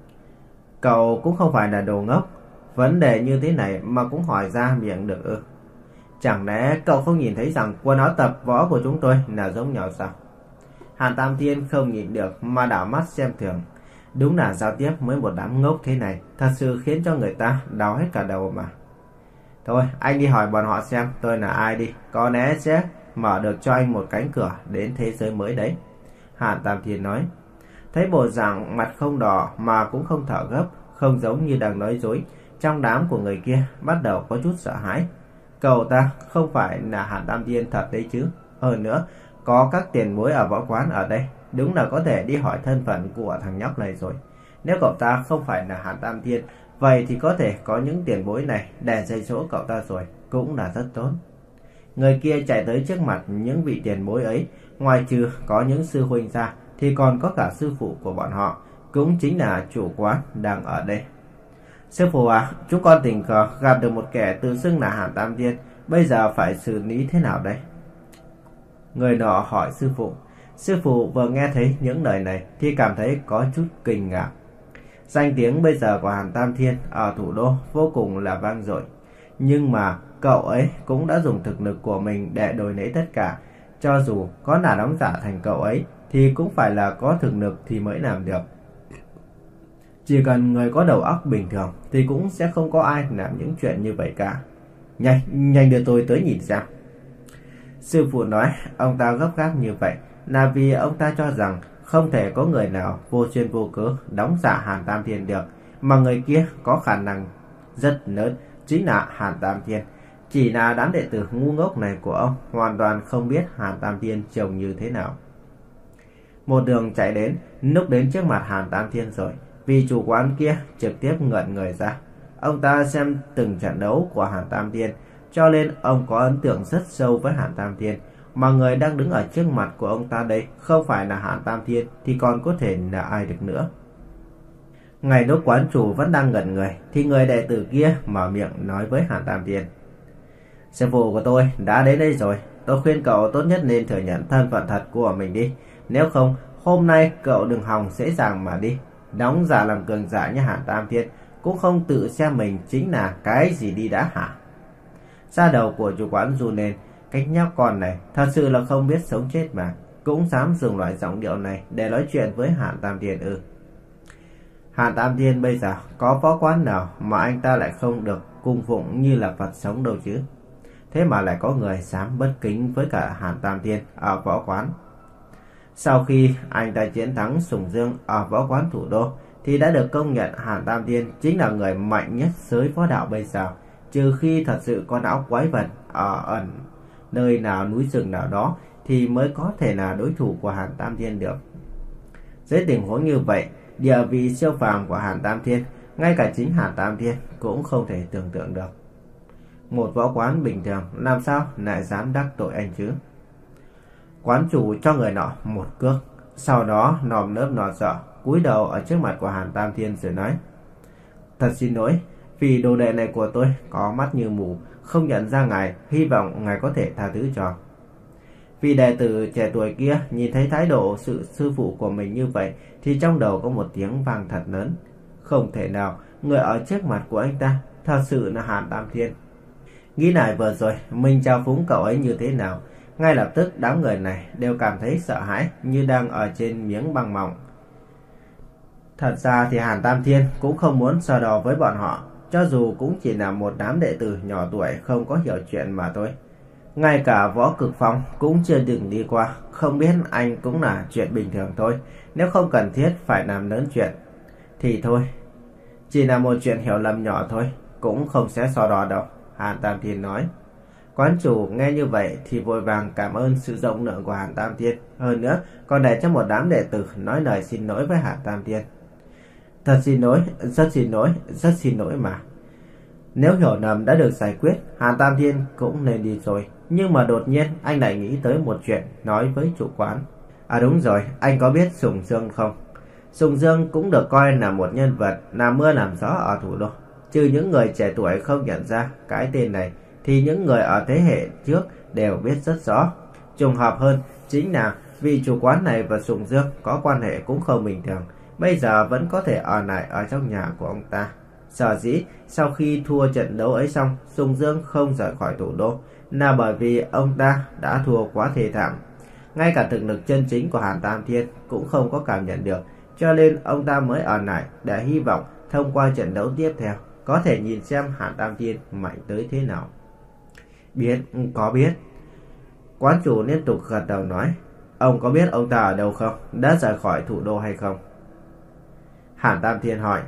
Cậu cũng không phải là đồ ngốc. Vấn đề như thế này mà cũng hỏi ra miệng được ư? Chẳng lẽ cậu không nhìn thấy rằng quần áo tập võ của chúng tôi là giống nhau sao? Hàn Tam Thiên không nhìn được mà đảo mắt xem thường. Đúng là giao tiếp với một đám ngốc thế này thật sự khiến cho người ta đau hết cả đầu mà. Thôi anh đi hỏi bọn họ xem tôi là ai đi. Có lẽ sẽ mở được cho anh một cánh cửa đến thế giới mới đấy. Hàn Tam Thiên nói. Thấy bộ dạng mặt không đỏ mà cũng không thở gấp, không giống như đang nói dối. Trong đám của người kia bắt đầu có chút sợ hãi. Cậu ta không phải là Hàn Tam Thiên thật đấy chứ. Hơn nữa có các tiền bối ở võ quán ở đây, đúng là có thể đi hỏi thân phận của thằng nhóc này rồi. Nếu cậu ta không phải là Hàn Tam Thiên, vậy thì có thể có những tiền bối này để dạy dỗ cậu ta rồi, cũng là rất tốt. Người kia chạy tới trước mặt những vị tiền bối ấy, ngoài trừ có những sư huynh ra thì còn có cả sư phụ của bọn họ, cũng chính là chủ quán đang ở đây. Sư phụ à, chúng con tình cờ gặp được một kẻ tự xưng là Hàn Tam Thiên, bây giờ phải xử lý thế nào đây? Người nọ hỏi sư phụ. Sư phụ vừa nghe thấy những lời này thì cảm thấy có chút kinh ngạc. Danh tiếng bây giờ của Hàn Tam Thiên ở thủ đô vô cùng là vang dội. Nhưng mà cậu ấy cũng đã dùng thực lực của mình để đổi lấy tất cả. Cho dù có là đóng giả thành cậu ấy thì cũng phải là có thực lực thì mới làm được. Chỉ cần người có đầu óc bình thường thì cũng sẽ không có ai làm những chuyện như vậy cả. Nhanh, nhanh đưa tôi tới nhìn xem. Sư phụ nói ông ta gấp gáp như vậy là vì ông ta cho rằng không thể có người nào vô duyên vô cớ đóng giả Hàn Tam Thiên được, mà người kia có khả năng rất lớn chính là Hàn Tam Thiên. Chỉ là đám đệ tử ngu ngốc này của ông hoàn toàn không biết Hàn Tam Thiên trông như thế nào. Một đường chạy đến, lúc đến trước mặt Hàn Tam Thiên rồi, vì chủ quán kia trực tiếp ngẩn người ra. Ông ta xem từng trận đấu của Hàn Tam Thiên, cho nên ông có ấn tượng rất sâu với Hàn Tam Thiên. Mà người đang đứng ở trước mặt của ông ta đây không phải là Hàn Tam Thiên thì còn có thể là ai được nữa. Ngay lúc quán chủ vẫn đang ngẩn người thì người đệ tử kia mở miệng nói với Hàn Tam Thiên. Sư phụ của tôi đã đến đây rồi. Tôi khuyên cậu tốt nhất nên thừa nhận thân phận thật của mình đi. Nếu không hôm nay cậu đừng hòng dễ dàng mà đi. Đóng giả làm cường giả như Hàn Tam Thiên cũng không tự xem mình chính là cái gì đi đã hả? Da đầu của chủ quán run lên. Cái nhóc con này thật sự là không biết sống chết mà, cũng dám dùng loại giọng điệu này để nói chuyện với Hàn Tam Thiên ư? Hàn Tam Thiên bây giờ có võ quán nào mà anh ta lại không được cung phụng như là Phật sống đâu chứ? Thế mà lại có người dám bất kính với cả Hàn Tam Thiên ở võ quán. Sau khi anh ta chiến thắng Sùng Dương ở võ quán thủ đô thì đã được công nhận Hàn Tam Thiên chính là người mạnh nhất giới võ đạo bây giờ, trừ khi thật sự có não quái vật ở ẩn nơi nào núi rừng nào đó thì mới có thể là đối thủ của Hàn Tam Thiên được. Dưới tình huống như vậy, địa vị siêu phàm của Hàn Tam Thiên, ngay cả chính Hàn Tam Thiên cũng không thể tưởng tượng được. Một võ quán bình thường làm sao lại dám đắc tội anh chứ? Quán chủ cho người nọ một cước, sau đó nòm nớp nọ sợ cúi đầu ở trước mặt của Hàn Tam Thiên rồi nói: Thật xin lỗi, vì đồ đệ này của tôi có mắt như mù, không nhận ra ngài, hy vọng ngài có thể tha thứ cho. Vì đệ tử trẻ tuổi kia nhìn thấy thái độ sự sư phụ của mình như vậy thì trong đầu có một tiếng vang thật lớn. Không thể nào, người ở trước mặt của anh ta thật sự là Hàn Tam Thiên. Nghĩ lại vừa rồi mình trao phúng cậu ấy như thế nào, ngay lập tức đám người này đều cảm thấy sợ hãi như đang ở trên miếng băng mỏng. Thật ra thì Hàn Tam Thiên cũng không muốn so đo với bọn họ, cho dù cũng chỉ là một đám đệ tử nhỏ tuổi không có hiểu chuyện mà thôi. Ngay cả Võ Cực Phong cũng chưa từng đi qua, không biết anh cũng là chuyện bình thường thôi. Nếu không cần thiết phải làm lớn chuyện thì thôi, chỉ là một chuyện hiểu lầm nhỏ thôi, cũng không sẽ so đo đâu, Hàn Tam Thiên nói. Quán chủ nghe như vậy thì vội vàng cảm ơn sự rộng lượng của Hàn Tam Thiên, hơn nữa còn để cho một đám đệ tử nói lời xin lỗi với Hàn Tam Thiên. Thật xin lỗi, rất xin lỗi, rất xin lỗi mà. Nếu hiểu lầm đã được giải quyết, Hàn Tam Thiên cũng nên đi rồi. Nhưng mà đột nhiên anh lại nghĩ tới một chuyện, nói với chủ quán: À đúng rồi, anh có biết Sùng Dương không? Sùng Dương cũng được coi là một nhân vật làm mưa làm gió ở thủ đô. Trừ những người trẻ tuổi không nhận ra cái tên này, thì những người ở thế hệ trước đều biết rất rõ. Trùng hợp hơn chính là vị chủ quán này và Sùng Dương có quan hệ cũng không bình thường, bây giờ vẫn có thể ở lại ở trong nhà của ông ta. Sở dĩ sau khi thua trận đấu ấy xong, Sùng Dương không rời khỏi thủ đô là bởi vì ông ta đã thua quá thê thảm. Ngay cả thực lực chân chính của Hàn Tam Thiên cũng không có cảm nhận được, cho nên ông ta mới ở lại để hy vọng thông qua trận đấu tiếp theo có thể nhìn xem Hàn Tam Thiên mạnh tới thế nào. Biết, có biết. Quán chủ liên tục gật đầu nói: Ông có biết ông ta ở đâu không? Đã rời khỏi thủ đô hay không? Hàn Tam Thiên hỏi: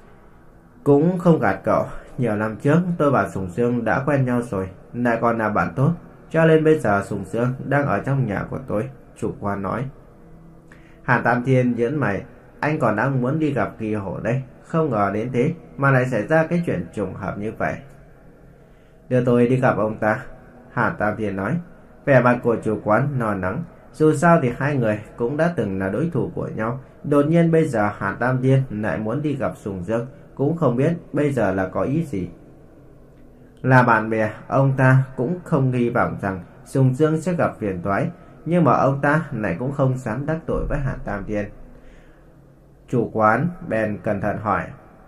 Cũng không gạt cậu, nhiều năm trước tôi và Sùng Dương đã quen nhau rồi, lại còn là bạn tốt, cho nên bây giờ Sùng Dương đang ở trong nhà của tôi, chủ quán nói. Hàn Tam Thiên nhớn mày: Anh còn đang muốn đi gặp Kỳ Hổ đây, không ngờ đến thế mà lại xảy ra cái chuyện trùng hợp như vậy. Đưa tôi đi gặp ông ta, Hàn Tam Thiên nói. Vẻ mặt của chủ quán lo lắng, dù sao thì hai người cũng đã từng là đối thủ của nhau, đột nhiên bây giờ Hàn Tam Thiên lại muốn đi gặp Sùng Dương, cũng không biết bây giờ là có ý gì. Là bạn bè, ông ta cũng không hy vọng rằng Sùng Dương sẽ gặp phiền toái, nhưng mà ông ta lại cũng không dám đắc tội với Hàn Tam Thiên. Chủ quán bèn cẩn thận hỏi: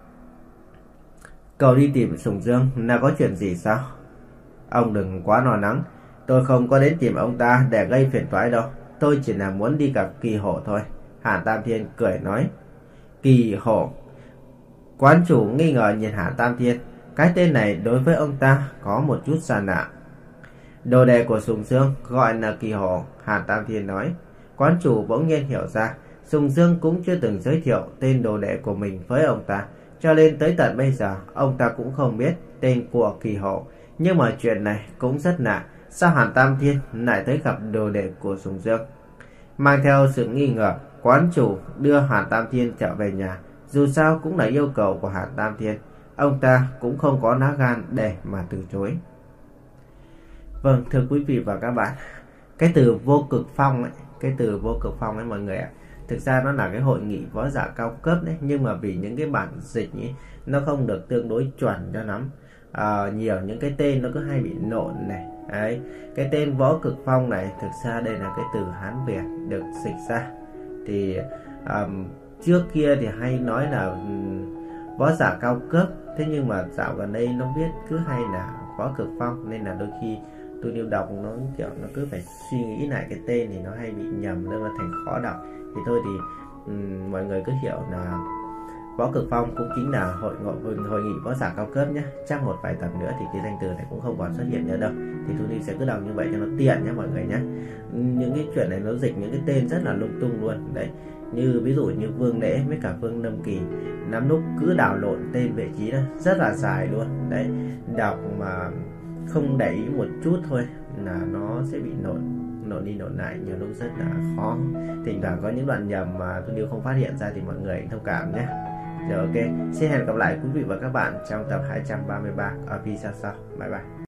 Cậu đi tìm Sùng Dương là có chuyện gì sao? Ông đừng quá lo lắng, tôi không có đến tìm ông ta để gây phiền toái đâu, tôi chỉ là muốn đi gặp Kỳ Hổ thôi, Hàn Tam Thiên cười nói. Kỳ Hổ? Quán chủ nghi ngờ nhìn Hàn Tam Thiên, cái tên này đối với ông ta có một chút xa lạ. Đồ đệ của Sùng Dương gọi là Kỳ Hổ, Hàn Tam Thiên nói. Quán chủ bỗng nhiên hiểu ra Sùng Dương cũng chưa từng giới thiệu tên đồ đệ của mình với ông ta, cho nên tới tận bây giờ ông ta cũng không biết tên của Kỳ Hổ. Nhưng mà chuyện này cũng rất lạ, sao Hàn Tam Thiên lại tới gặp đồ đệ của Sùng Dương? Mang theo sự nghi ngờ, quán chủ đưa Hàn Tam Thiên trở về nhà. Dù sao cũng là yêu cầu của Hàn Tam Thiên, ông ta cũng không có lá gan để mà từ chối. Vâng, thưa quý vị và các bạn, cái từ Vô Cực Phong ấy, cái từ Vô Cực Phong ấy mọi người ạ, thực ra nó là cái hội nghị võ giả cao cấp đấy, nhưng mà vì những cái bản dịch ấy, nó không được tương đối chuẩn cho lắm. À, nhiều những cái tên nó cứ hay bị lộn này. Đấy, cái tên Võ Cực Phong này thực ra đây là cái từ Hán Việt được dịch ra. Thì um, trước kia thì hay nói là um, võ giả cao cấp, thế nhưng mà dạo gần đây nó viết cứ hay là Võ Cực Phong, nên là đôi khi tôi điều đọc nó kiểu nó cứ phải suy nghĩ lại cái tên thì nó hay bị nhầm, nên là thành khó đọc. Thì thôi thì um, mọi người cứ hiểu là Võ Cực Phong cũng chính là hội hội, hội nghị võ giả cao cấp nhé. Chắc một vài tập nữa thì cái danh từ này cũng không còn xuất hiện nữa đâu. Thì tôi sẽ cứ đọc như vậy cho nó tiện nhé mọi người nhé. Những cái chuyện này nó dịch những cái tên rất là lung tung luôn đấy. Như ví dụ như Vương Lễ với cả Vương Lâm Kỳ, lắm lúc cứ đảo lộn tên vị trí đó, rất là dài luôn đấy. Đọc mà không để ý một chút thôi là nó sẽ bị lộn lộn đi lộn lại, nhiều lúc rất là khó. Thỉnh thoảng có những đoạn nhầm mà tôi đều không phát hiện ra thì mọi người thông cảm nhé. Rồi ok, xin hẹn gặp lại quý vị và các bạn trong tập hai trăm ba mươi ba ở video sau. Bye bye.